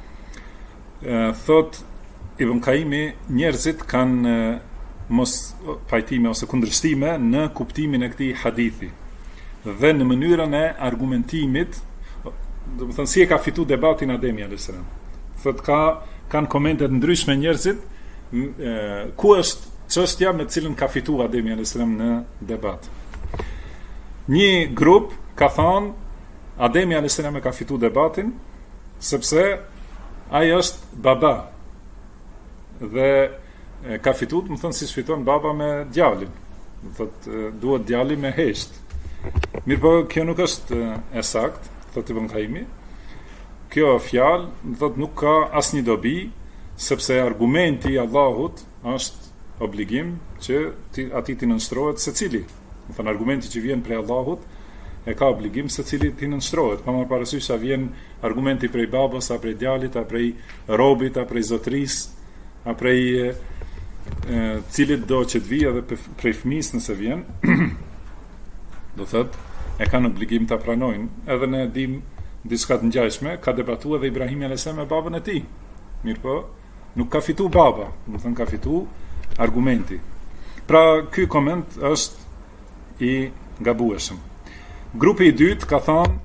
Thot Ibn Qayyimi, njerëzit kanë mos pajtime ose kundërshtime në kuptimin e këtij hadithi dhe në mënyrën e argumentimit, do të thënë si e ka fitu debatin Ademi a.s. Thot kanë komente të ndryshme njerëzit ku është çështja me cilën ka fitu Ademi a.s. në debat. Një grup ka thonë Ademi a.s. e ka fitu debatin sepse ai është baba dhe ka fitu, më thënë si shfiton baba me djalin, më thëtë duhet djali me hesht. Mirë po, kjo nuk është e sakt, thëtë Ibn Qayyimi. Kjo fjalë, më thëtë nuk ka asnjë dobi, sepse argumenti i Allahut është obligim që ati t'i nënshtrohet secili. Më thënë argumenti që vjen prej Allahut e ka obligim secili t'i nënshtrohet. Pa marrë parasysh a vjen argumenti prej babës, a prej djalit, a prej robit, a prej zotris, a prej cilit do që të vijë edhe prej fëmis nëse vjen, do thëtë, e kanë obligim të pranojnë. Edhe ne dim diçka të ngjashme, ka debatu edhe Ibrahimi a.s. me babën e tij. Mirë po, nuk ka fitu baba, do thënë ka fitu argumenti. Pra, ky koment është i gabueshëm. Grupi i dytë ka thonë,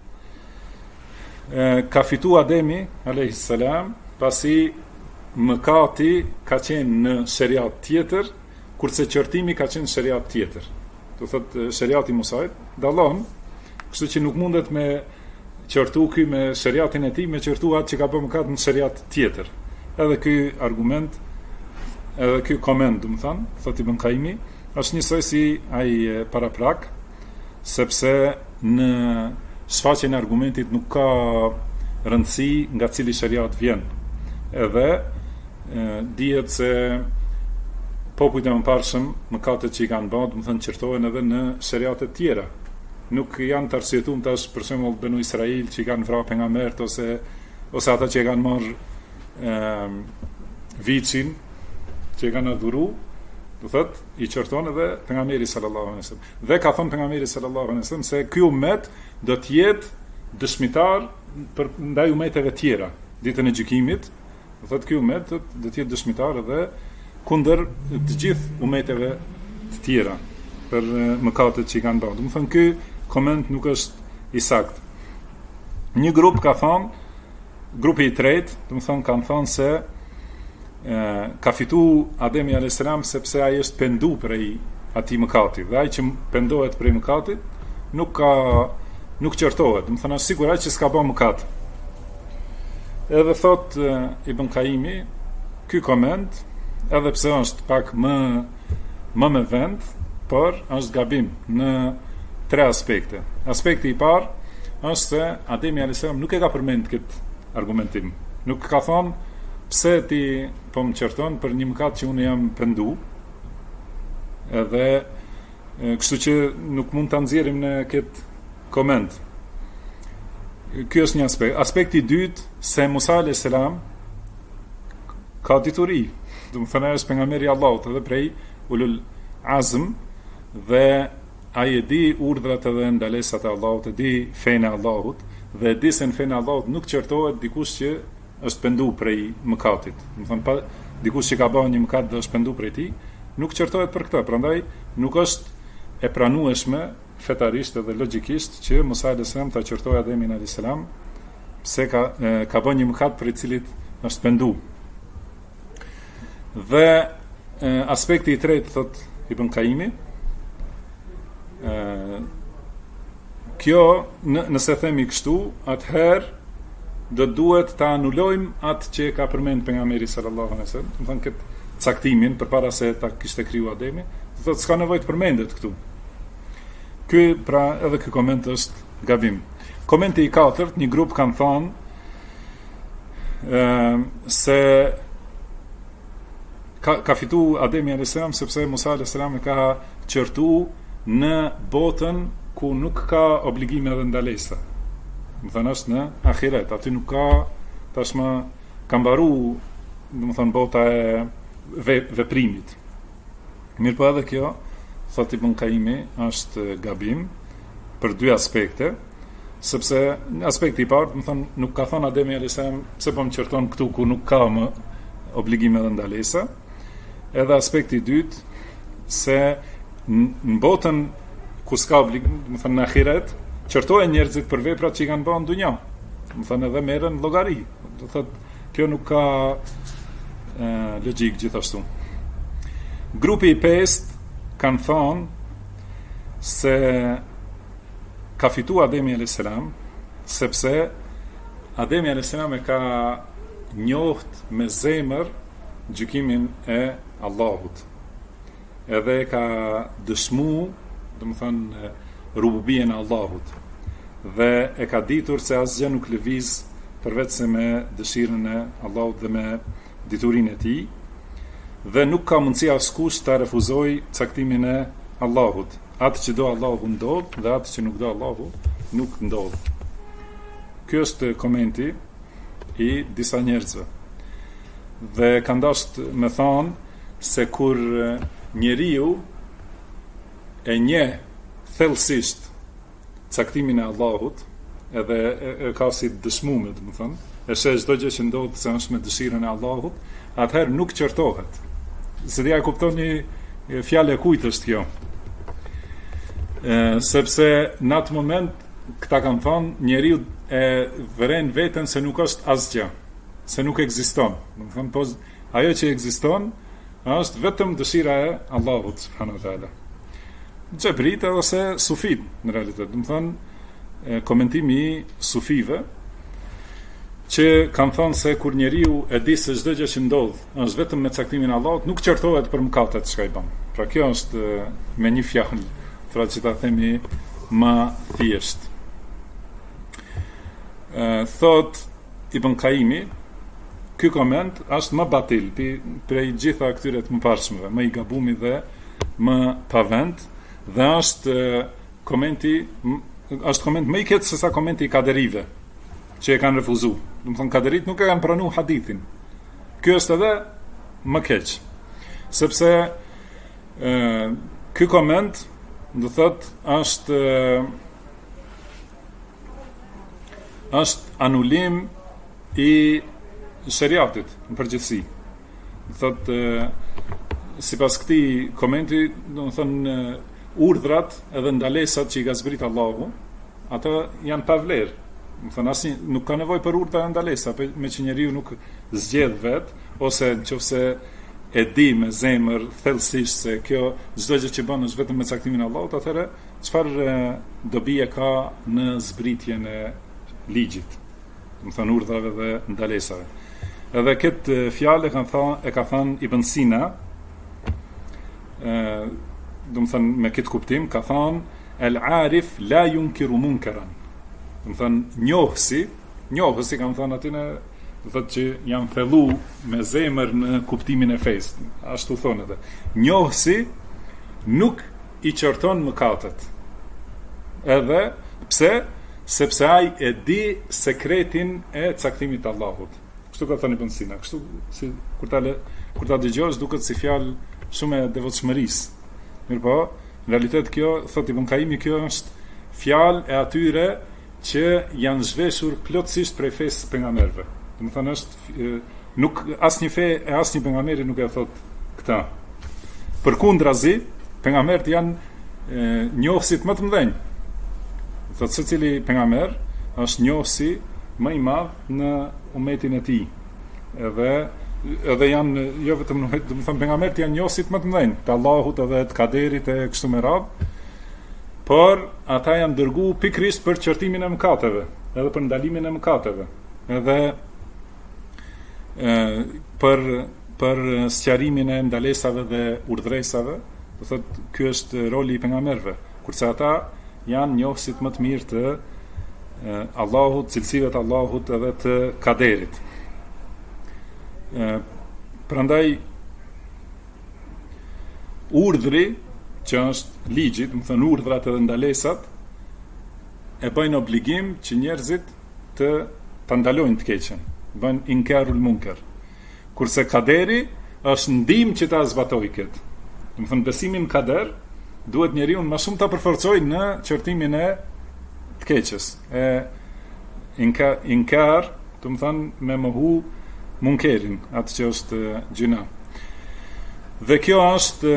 ka fitu Ademi a.s. pasi mëkati ka qenë në sheriat tjetër, kurse qortimi ka qenë në sheriat tjetër. Do thotë sheriati Musait dallon, kështu që nuk mundet me qortu ky me sheriatin e tij, me qortu atë që ka bërë mëkat në sheriat tjetër. Edhe ky argument, edhe ky koment, do të thënë, thotë Ibn Qayyimi, është njësoj si ai paraprak, sepse në shfaqjen e argumentit nuk ka rëndësi nga cili sheriat vjen. Edhe dihet se popujt e mëparshëm mëkatet që i kanë bërë, do të thënë qortohen edhe në sheriate të tjera. Nuk janë të arsyetuar tash për shembull Benu Israil që i kanë vrarë pejgambert ose ata që i kanë marrë viçin që i kanë adhuru, do thotë i qorton edhe pejgamberi sallallahu alaihi wasallam. Dhe ka thënë pejgamberi sallallahu alaihi wasallam se ky ummet do të jetë dëshmitar për ndaj umeteve të tjera ditën e gjykimit. Do thotë ky umet do të jetë dëshmitar edhe kundër të gjithë umeteve të tjera për mëkatet që i kanë bërë. Do të thonë ky koment nuk është i saktë. Një grup ka thonë, grupi i tretë, do të thonë kanë thonë se ka fitu Ademi a.s. sepse ai është pendu prej atij mëkati. Dhe ai që pendohet prej mëkatit nuk qortohet. Do të thonë është sigurisht që s'ka bërë mëkat. Edhe thot Ibn Qayyimi, ky koment, edhe pse është pak më me vend, por është gabim në 3 aspekte. Aspekti i parë është se Ademi a.s. nuk e ka përmend këtë argumentim. Nuk ka thonë pse ti po më qorton për një mëkat që unë jam pendu. Edhe kështu që nuk mund ta nxjerrim në këtë koment. Ky është një aspekt. Aspekti i dytë, se Musa a.s. ka dituri. Do të thënë është pejgamberi i Allahut edhe prej ulul azm dhe ai e di urdhrat edhe ndalesat e Allahut, e di fenë e Allahut dhe e di se në fenë e Allahut nuk çertohet dikush që është pendu prej mëkatit. Do të thënë dikush që ka bërë një mëkat dhe është pendu prej tij, nuk çertohet për këtë. Prandaj nuk është e pranueshme fetarisht edhe logjikisht që Musa a.s. ta çertojë Ademin a.s. pse ka bërë një mëkat për i cilit është pendu. Dhe aspekti i tretë, thot Ibn Kaimi, kjo nëse themi kështu, atëherë do duhet ta anulojmë atë që ka përmend pejgamberi sallallahu alaihi wasallam, do të thonë këtë caktimin përpara se ta kishte kriju Ademi, do thotë s'ka nevojë të përmendet këtu. Ky pra edhe ky koment është gabim. Komenti i katërt, një grup kanë thënë se ka fitu Ademi a.s. sepse Musa a.s. e ka qërtu në botën ku nuk ka obligime dhe ndalesa. Më thënë është në ahiret, aty nuk ka tashmë ka mbaru, më thënë bota e veprimit. Mirë po edhe kjo, thot Ibn Kaimi, është gabim për dy aspekte, sepse në aspekti i parë, më thënë, nuk ka thënë Ademi a.s. pse po më qërton këtu ku nuk ka më obligime dhe ndalesa. Edhe aspekti i dytë, se në botën ku s'ka obligime, më thënë në ahiret, qërtojnë njerëzit për veprat që i kanë bërë në dunja. Më thënë edhe merren llogari. Do thotë, kjo nuk ka logjik gjithashtu. Grupi i pestë kanë thonë se ka fitu Ademi a.s. sepse Ademi a.s. e ka njoht me zemër gjykimin e Allahut. Edhe ka dëshmu, do të thënë, rububien e Allahut. Dhe e ka ditur se asgjë nuk lëviz përveç se me dëshirën e Allahut dhe me diturinë e tij, dhe nuk ka mundësi askush ta refuzojë caktimin e Allahut. Atë që do Allahu ndodh dhe atë që nuk do Allahu nuk ndodh. Ky është komenti i disa njerëzve. Dhe kanë dashur me thonë se kur njeriu e njeh thellësisht caktimin e Allahut, edhe e ka si dëshmume, do të thënë, e sheh çdo gjë që ndodh se është me dëshirën e Allahut, atëherë nuk qërtohet. Se dia e kuptoni fjalë e kujt është kjo. Sepse në atë moment këta kanë thënë njeriu e vren veten se nuk është asgjë, se nuk ekziston. Do të thënë, po ajo që ekziston është vetëm dëshira e Allahut subhanahu wa taala. Xhebrit ose sufit në realitet, do të thënë komentimi i sufive që kanë thënë se kur njeriu e di se çdo gjë që ndodh është vetëm me caktimin e Allahut, nuk qërtohet për mëkatet që i bën. Pra kjo është me një fjalë, pra që ta themi më thjesht. Thot Ibn Kaimi, ky koment është më batil prej gjitha këtyre të mëparshmeve, më i gabumi dhe më pavend, dhe është koment më i keq se sa komenti i kaderive që e kanë refuzuar. Do të thonë kaderit nuk e kanë pranuar hadithin. Ky është edhe më keq. Sepse ky koment do thotë është anulim i shariatit në përgjithësi. Do thotë sipas këtij komenti, do të thonë urdhrat edhe ndalesat që i ka zbrit Allahu, ato janë pa vlerë. Do të thonë asnjë nuk ka nevojë për urdhra dhe ndalesa, me që njeriu nuk zgjedh vet, ose nëse e di me zemër thellësisht se kjo çdo gjë që bën është vetëm me caktimin e Allahut, atëherë çfarë dobi e ka në zbritjen e ligjit, do të thonë urdhrave dhe ndalesave. Edhe këtë fjalë e ka thënë Ibn Sina, do të thënë me këtë kuptim, ka thënë el-arif la yunkiru munkaran. Do të thënë njohësi kanë thënë aty në, do të thotë që janë thellu me zemër në kuptimin e fesë. Ashtu thonë edhe. Njohësi nuk i qorton mëkatet. Edhe pse? Sepse ai e di sekretin e caktimit të Allahut. Kështu ka thënë Ibn Sina. Kështu si kur ta dëgjosh duket si fjalë shumë e devotshmërisë. Mirpo, në realitet kjo, thot Ibn Kaimi, kjo është fjalë e atyre që janë zhveshur plotësisht prej fesë pejgamberëve. Domethënë është nuk asnjë fe e asnjë pejgamberi nuk e thot këtë. Përkundrazi, pejgamberët janë njohësit më të mëdhenj. Thot secili pejgamber është njohësi më i madh në umetin e tij. Edhe janë jo vetëm domethënë pejgamberët janë njohësit më të mëdhenj të Allahut edhe të kaderit e kështu me radhë. Por ata janë dërgu pikrisht për qortimin e mëkateve, edhe për ndalimin e mëkateve, edhe për sqarimin e ndalesave dhe urdhresave. Do thotë ky është roli i pejgamberëve, kurse ata janë njohësit më të mirë të Allahut, cilësive të Allahut edhe të kaderit. Prandaj urdhri që është ligji, do të thënë urdhrat edhe ndalesat, e bëjnë obligim që njerëzit ta ndalojnë të keqen, bëjnë inkarul munker. Kurse kaderi është ndihmë që ta zbatoj këtë. Do të thënë besimin kader duhet njeriu më shumë ta përforcojë në qortimin e të keqes. Inkar, do të thënë me mohu munkerin, atë që është gjuna. Dhe kjo është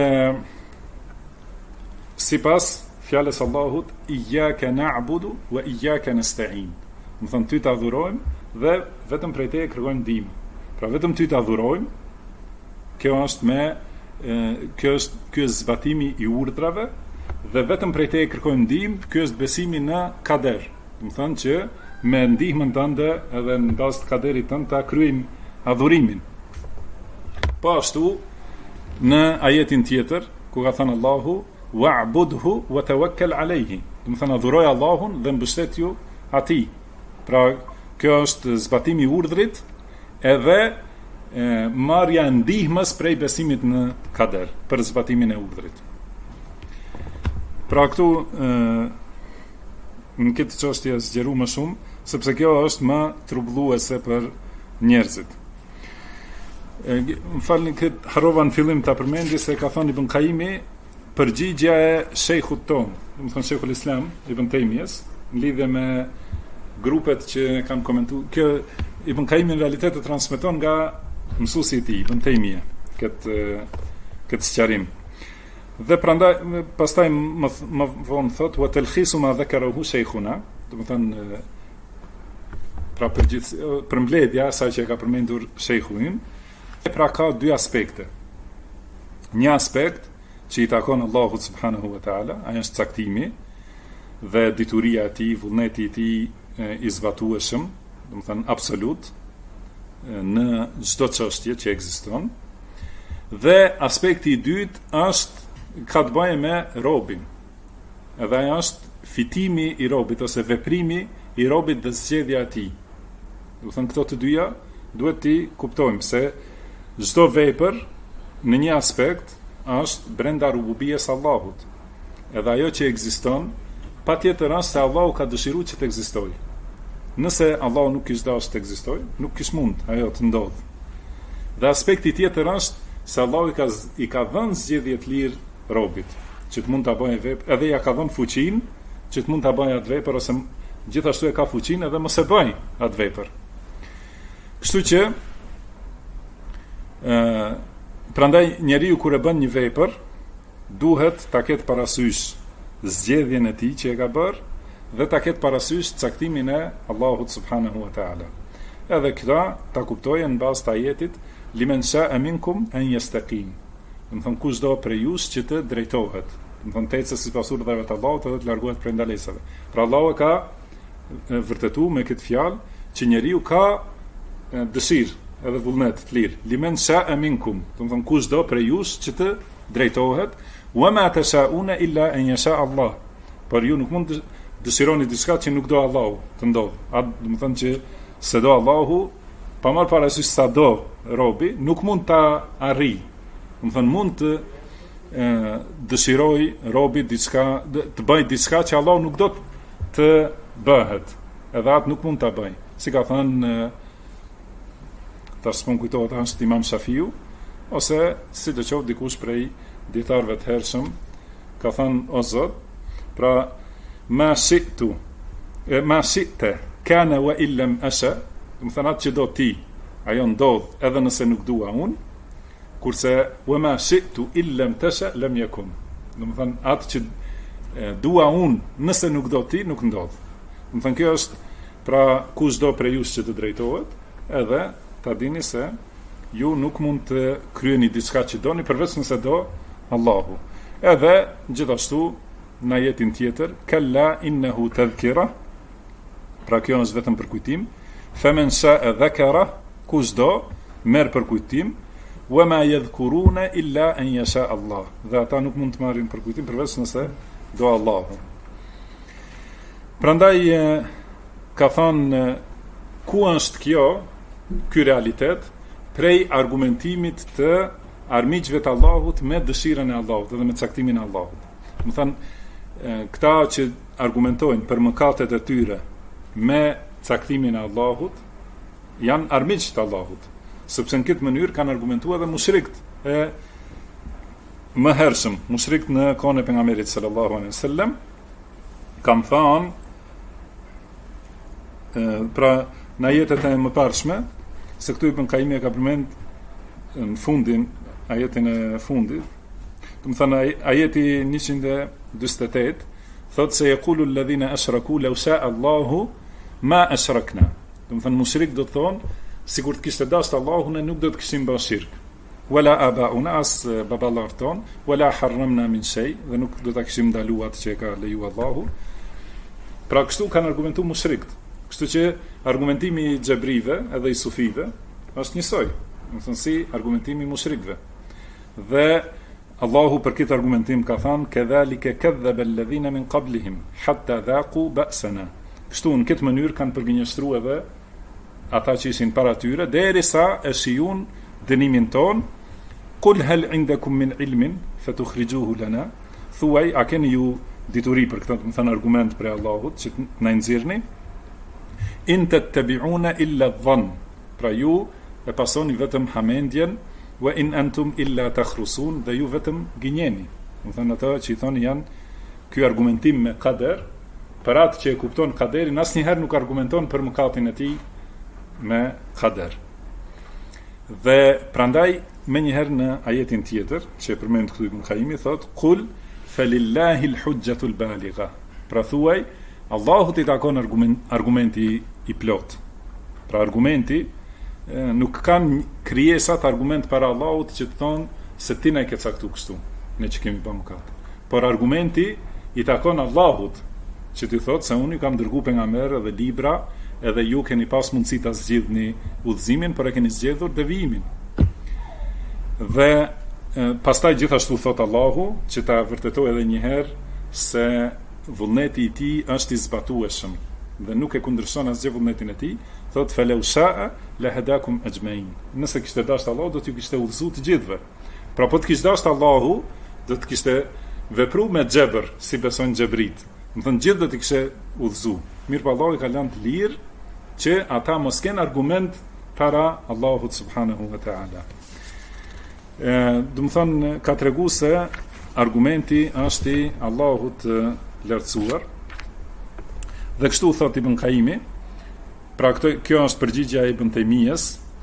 sipas fjalës Allahut, iyyaka na'budu wa iyyaka nasta'in. Do thënë ty ta adhurojmë dhe vetëm prej teje kërkojmë ndihmë. Pra vetëm ty ta adhurojmë. Kjo është ky është zbatimi i urdhrave dhe vetëm prej teje kërkojmë ndihmë. Ky është besimi në kader. Do thënë që me ndihmën tënde edhe në bazë të kaderit tënd ta kryejmë adhurimin. Po ashtu në ajetin tjetër ku ka thënë Allahu wa'budhu wa tawakkal alayhi. Do të thënë adhuroj Allahun dhe mbështetju atij. Pra kjo është zbatimi i urdhrit edhe marrja e ndihmës prej besimit në kader për zbatimin e urdhrit. Pra këtu në këtë çështje zgjeru më shumë, sepse kjo është më trubulluese për njerëzit. Më falni këtë harrova në fillim ta përmendja se ka thënë Ibn Kaimi përgjigja e shejkhut ton, do të thënë Sheikhul Islam Ibn Taymiyes, në lidhje me grupet që kanë komentuar. Kjo Ibn Kaimi në realitet e transmeton nga mësuesi i tij, Ibn Taymije, këtë sqarim. Dhe prandaj pastaj më vonë thot wa talkhisu ma dhakarahu sheikhuna, do të thënë pra përmbledhja asaj që ka përmendur shejkhuin. Pra ka dy aspekte. Një aspekt që i takon Allahut subhanahu wa taala, ajo është caktimi dhe dituria e tij, vullneti i tij i zbatueshëm, do të thënë absolut në çdo çështje që ekziston. Dhe aspekti i dytë është ka të bëjë me robin. Edhe ajo është fitimi i robit ose veprimi i robit dhe zgjedhja e tij. Do të thënë këto të dyja duhet t'i kuptojmë se çdo vepër në një aspekt është brenda rububies Allahut. Edhe ajo që ekziston, patjetër është se Allahu ka dëshiruar që të ekzistojë. Nëse Allahu nuk kishte dashur të ekzistojë, nuk kishte mund ajo të ndodhë. Dhe aspekti tjetër është se Allahu i ka dhënë zgjedhje të lirë robit, që të mund ta bëjë vepër, edhe ja ka dhënë fuqinë që të mund ta bëjë atë vepër, ose gjithashtu e ka fuqinë edhe mos e bëj atë vepër. Kështu që prandaj njeriu kur e bën një vepër duhet ta ketë parasysh zgjedhjen e tij që e ka bërë dhe ta ketë parasysh caktimin e Allahut subhanahu wa taala. Edhe këta ta kuptojnë në bazë të ajetit limen sha'a minkum an yastaqim. Do të thonë kushdo prej jush që të drejtohet. Do të thonë tecë sipas urdhrave të Allahut edhe të largohet prej ndalesave. Pra Allahu ka vërtetuar me këtë fjalë që njeriu ka dëshirë edhe vullnet të lirë. Limen sha'a minkum, do të thonë kushdo prej jush që të drejtohet, wa ma tasha'una illa an yasha Allah. Por ju nuk mund të dëshironi diçka që nuk do Allahu të ndodhë. Do të thonë që se do Allahu, pa marrë parasysh sa do robi, nuk mund ta arrijë. Do të thonë mund të dëshiroj robi diçka, të bëj diçka që Allahu nuk do të bëhet. Edhe atë nuk mund ta bëj. Si ka thënë tash s'po kujtohet është Imam Shafiu ose sidoqoftë dikush prej dietarëve të hershëm ka thënë o Zot, pra ma shi'te kana wa illam asha, do të thënë atë që do ti, ajo ndodh edhe nëse nuk dua unë, kurse wa ma shi'tu illam tasha lam yakun. Do të thënë atë që dua unë nëse nuk do ti, nuk ndodh. Do të thënë kjo është pra kushdo prej jush që të drejtohet, edhe ta dini se ju nuk mund të kryeni diçka që doni përveç nëse do Allahu. Edhe gjithashtu në ajetin tjetër, kalla innehu tadhkira, pra kjo është vetëm për kujtim, faman sha'a dhakara, kushdo merr për kujtim, wa ma yadhkuruna illa an yasha Allah. Dhe ata nuk mund të marrin për kujtim përveç nëse do Allahu. Prandaj ka thënë ku është ky realitet prej argumentimit të armiqve të Allahut me dëshirën e Allahut dhe me caktimin e Allahut. Do të thënë këta që argumentojnë për mëkatet e tyre me caktimin e Allahut janë armiq të Allahut, sepse në këtë mënyrë kanë argumentuar edhe mushrikët e mëhershëm, mushrikët në kohën e pejgamberit sallallahu alaihi wasallam, kanë thënë pra në ajetet e mëparshme, se këtu Ibn Qayyim ka përmend në fundin, ajetin e fundit, do të thënë ajeti 148, thotë se yaqulu alladhina ashraku law sha'a Allahu ma ashrakna. Do të thënë mushrik do të thonë, sikur të kishte dashur Allahu ne nuk do të kishim bërë shirk. Wala abauna as baballar ton, wala harramna min shay, dhe nuk do ta kishim ndaluar atë që ka leju Allahu. Pra kështu kanë argumentuar mushrikët. Kështu që argumentimi i xhebrive edhe i sufive është njësoj, do të thënë si argumentimi i mushrikëve. Dhe Allahu për këtë argumentim ka thënë kedhalika kadhaba alladhina min qablihim hatta dhaqu ba'sana. Kështu në këtë mënyrë kanë përgjigjëstruar edhe ata që ishin para tyre derisa e shijun dënimin ton. Qul hal indakum min ilmin fatukhrijuhu lana. Thuaj, a keni ju dituri për këtë, do të thënë argument për Allahut që na nxirrni? In tattabi'una illa dhann. Pra ju e pasoni vetëm hamendjen, wa in antum illa takhrusun, dhe ju vetëm gënjeni. Do të thënë ata që i thonë janë ky argumentim me qader, për atë që e kupton qaderin, asnjëherë nuk argumenton për mëkatin e tij me qader. Dhe prandaj më njëherë në ajetin tjetër që e përmend këtu Ibn Qayyim thotë qul falillahi alhujjatul baligha. Pra thuaj, Allahut i takon argumenti i plot. Pra argumenti nuk kanë krijesat argument para Allahut që të thonë se ti na e ke caktuar kështu, ne që kemi bërë mëkat. Por argumenti i takon Allahut që ti thotë se unë i kam dërguar pejgamber dhe libra, edhe ju keni pas mundësi ta zgjidhni udhëzimin, por e keni zgjedhur devijimin. Dhe pastaj gjithashtu thot Allahu që ta vërtetoj edhe një herë se vullneti i tij është i zbatueshëm dhe nuk e kundërshton asgjë vullnetin e tij. Thot falau sha'a la hadakum ajmain. Nëse kishte dashur Allahu do t'ju kishte udhëzuar të gjithëve. Pra po të kishte dashur Allahu do të kishte vepruar me xhebër, si besojnë xhebrit. Do të thënë gjithë do t'i kishte udhëzuar. Mirë, Allahu i ka lënë të lirë që ata mos kenë argument para Allahut subhanahu wa ta'ala. Do të thënë ka tregu se argumenti është i Allahut lartësuar. Dhe kështu thot Ibn Qayyimi, pra kjo është përgjigjja e Ibn Taymiyes,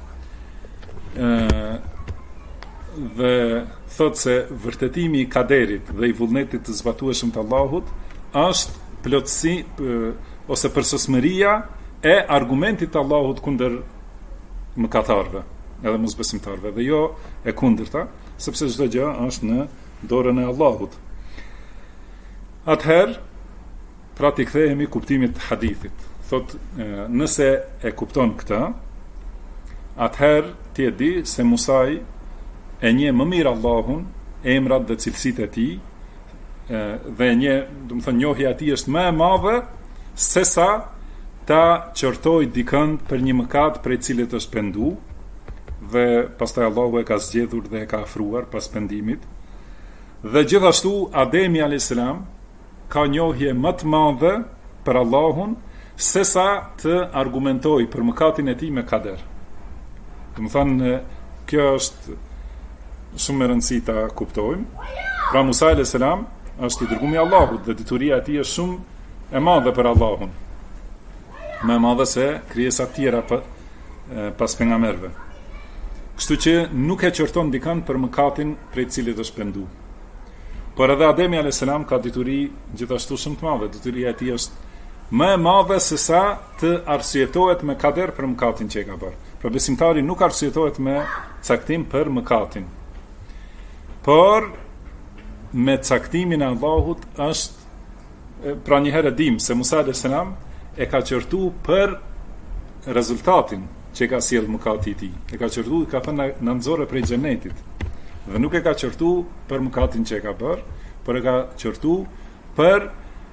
dhe thot se vërtetimi i kaderit dhe i vullnetit të zbatueshëm të Allahut është plotësi ose përsosmëria e argumentit të Allahut kundër mëkatarëve edhe mosbesimtarëve, dhe jo e kundërta, sepse çdo gjë është në dorën e Allahut. Atëherë, pra t'i kthehemi kuptimit të hadithit. Thot, nëse e kupton këtë, atëherë ti e di se Musai e njeh më mirë Allahun, emrat dhe cilësitë e tij, dhe e njeh, do të thënë njohja e tij është më e madhe sesa ta qortoj dikën për një mëkat prej cilit është pendu, dhe pastaj Allahu e ka zgjedhur dhe e ka afruar pas pendimit. Dhe gjithashtu Ademi alayhis salam ka njohje më të madhe për Allahun sesa të argumentoj për mëkatin e tij me kader. Dhe më thanë, kjo është shumë e rëndësi ta kuptojmë. Pra Musa a.s. është i dërgumi Allahut dhe dituria e tij është shumë e madhe për Allahun. Më e madhe se krijesat tjera pas pejgamberëve. Kështu që nuk e qorton dikën për mëkatin prej cilit është pendu. Por edhe Ademi a.s. ka dituri gjithashtu shumë të madhe. Dituria e tij është më e madhe se sa të arsyetohet me kader për mëkatin që e ka bërë. Pra besimtari nuk arsyetohet me caktim për mëkatin. Por me caktimin e Allahut është, pra njëherë dim se Musa a.s. e ka qortu për rezultatin që ka sjellë mëkati i tij. E ka qortu, ka thënë na nxorë prej xhenetit. Dhe nuk e ka qortu për mëkatin që e ka bërë, por e ka qortu për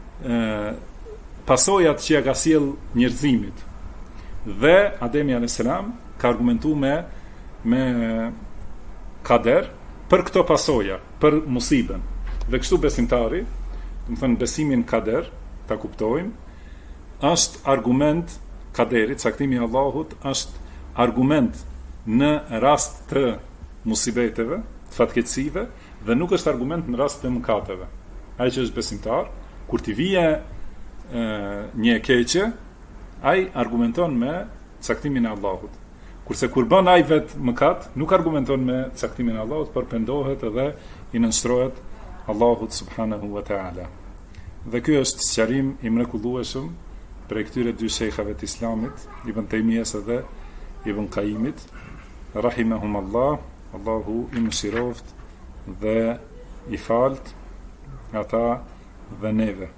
pasojat që ja ka sjell njerëzimit. Dhe Ademi a.s. ka argumentu me kader për këto pasoja, për musiben. Dhe kështu besimtari, do të thënë besimin kader, ta kuptojmë, është argument kaderi, caktimi i Allahut është argument në rast të musibeteve, të fatkeqësive, dhe nuk është argument në rast të mëkateve. Ai që është besimtar, kur t'i vije një e keqe, ai argumenton me caktimin e Allahut. Kurse kur bën ai vet mëkat, nuk argumenton me caktimin e Allahut, por pendohet edhe i nënshtrohet Allahut subhanahu wa ta'ala. Dhe ky është sqarim i mrekullueshëm për këtyre dy shejkhave të Islamit, Ibn Taymiyes dhe Ibn Qayyimit, rahimahumullah, Allahu i mëshiroft dhe i falt ata dhe neve.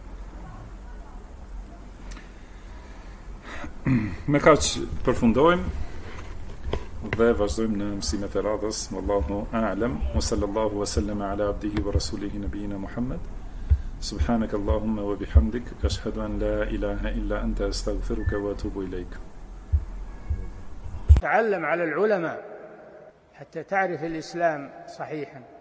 Me kaq përfundojmë dhe vazhdojmë në mësimet e radhës. Wallahu a'lam, wa sallallahu wa sallama ala abdihi wa rasulihi nabiyina Muhammad. Subhanaka Allahumma wa bihamdik, ashhadu an la ilaha illa anta, astaghfiruka wa atubu ilayk. تعلم على العلماء حتى تعرف الإسلام صحيحا.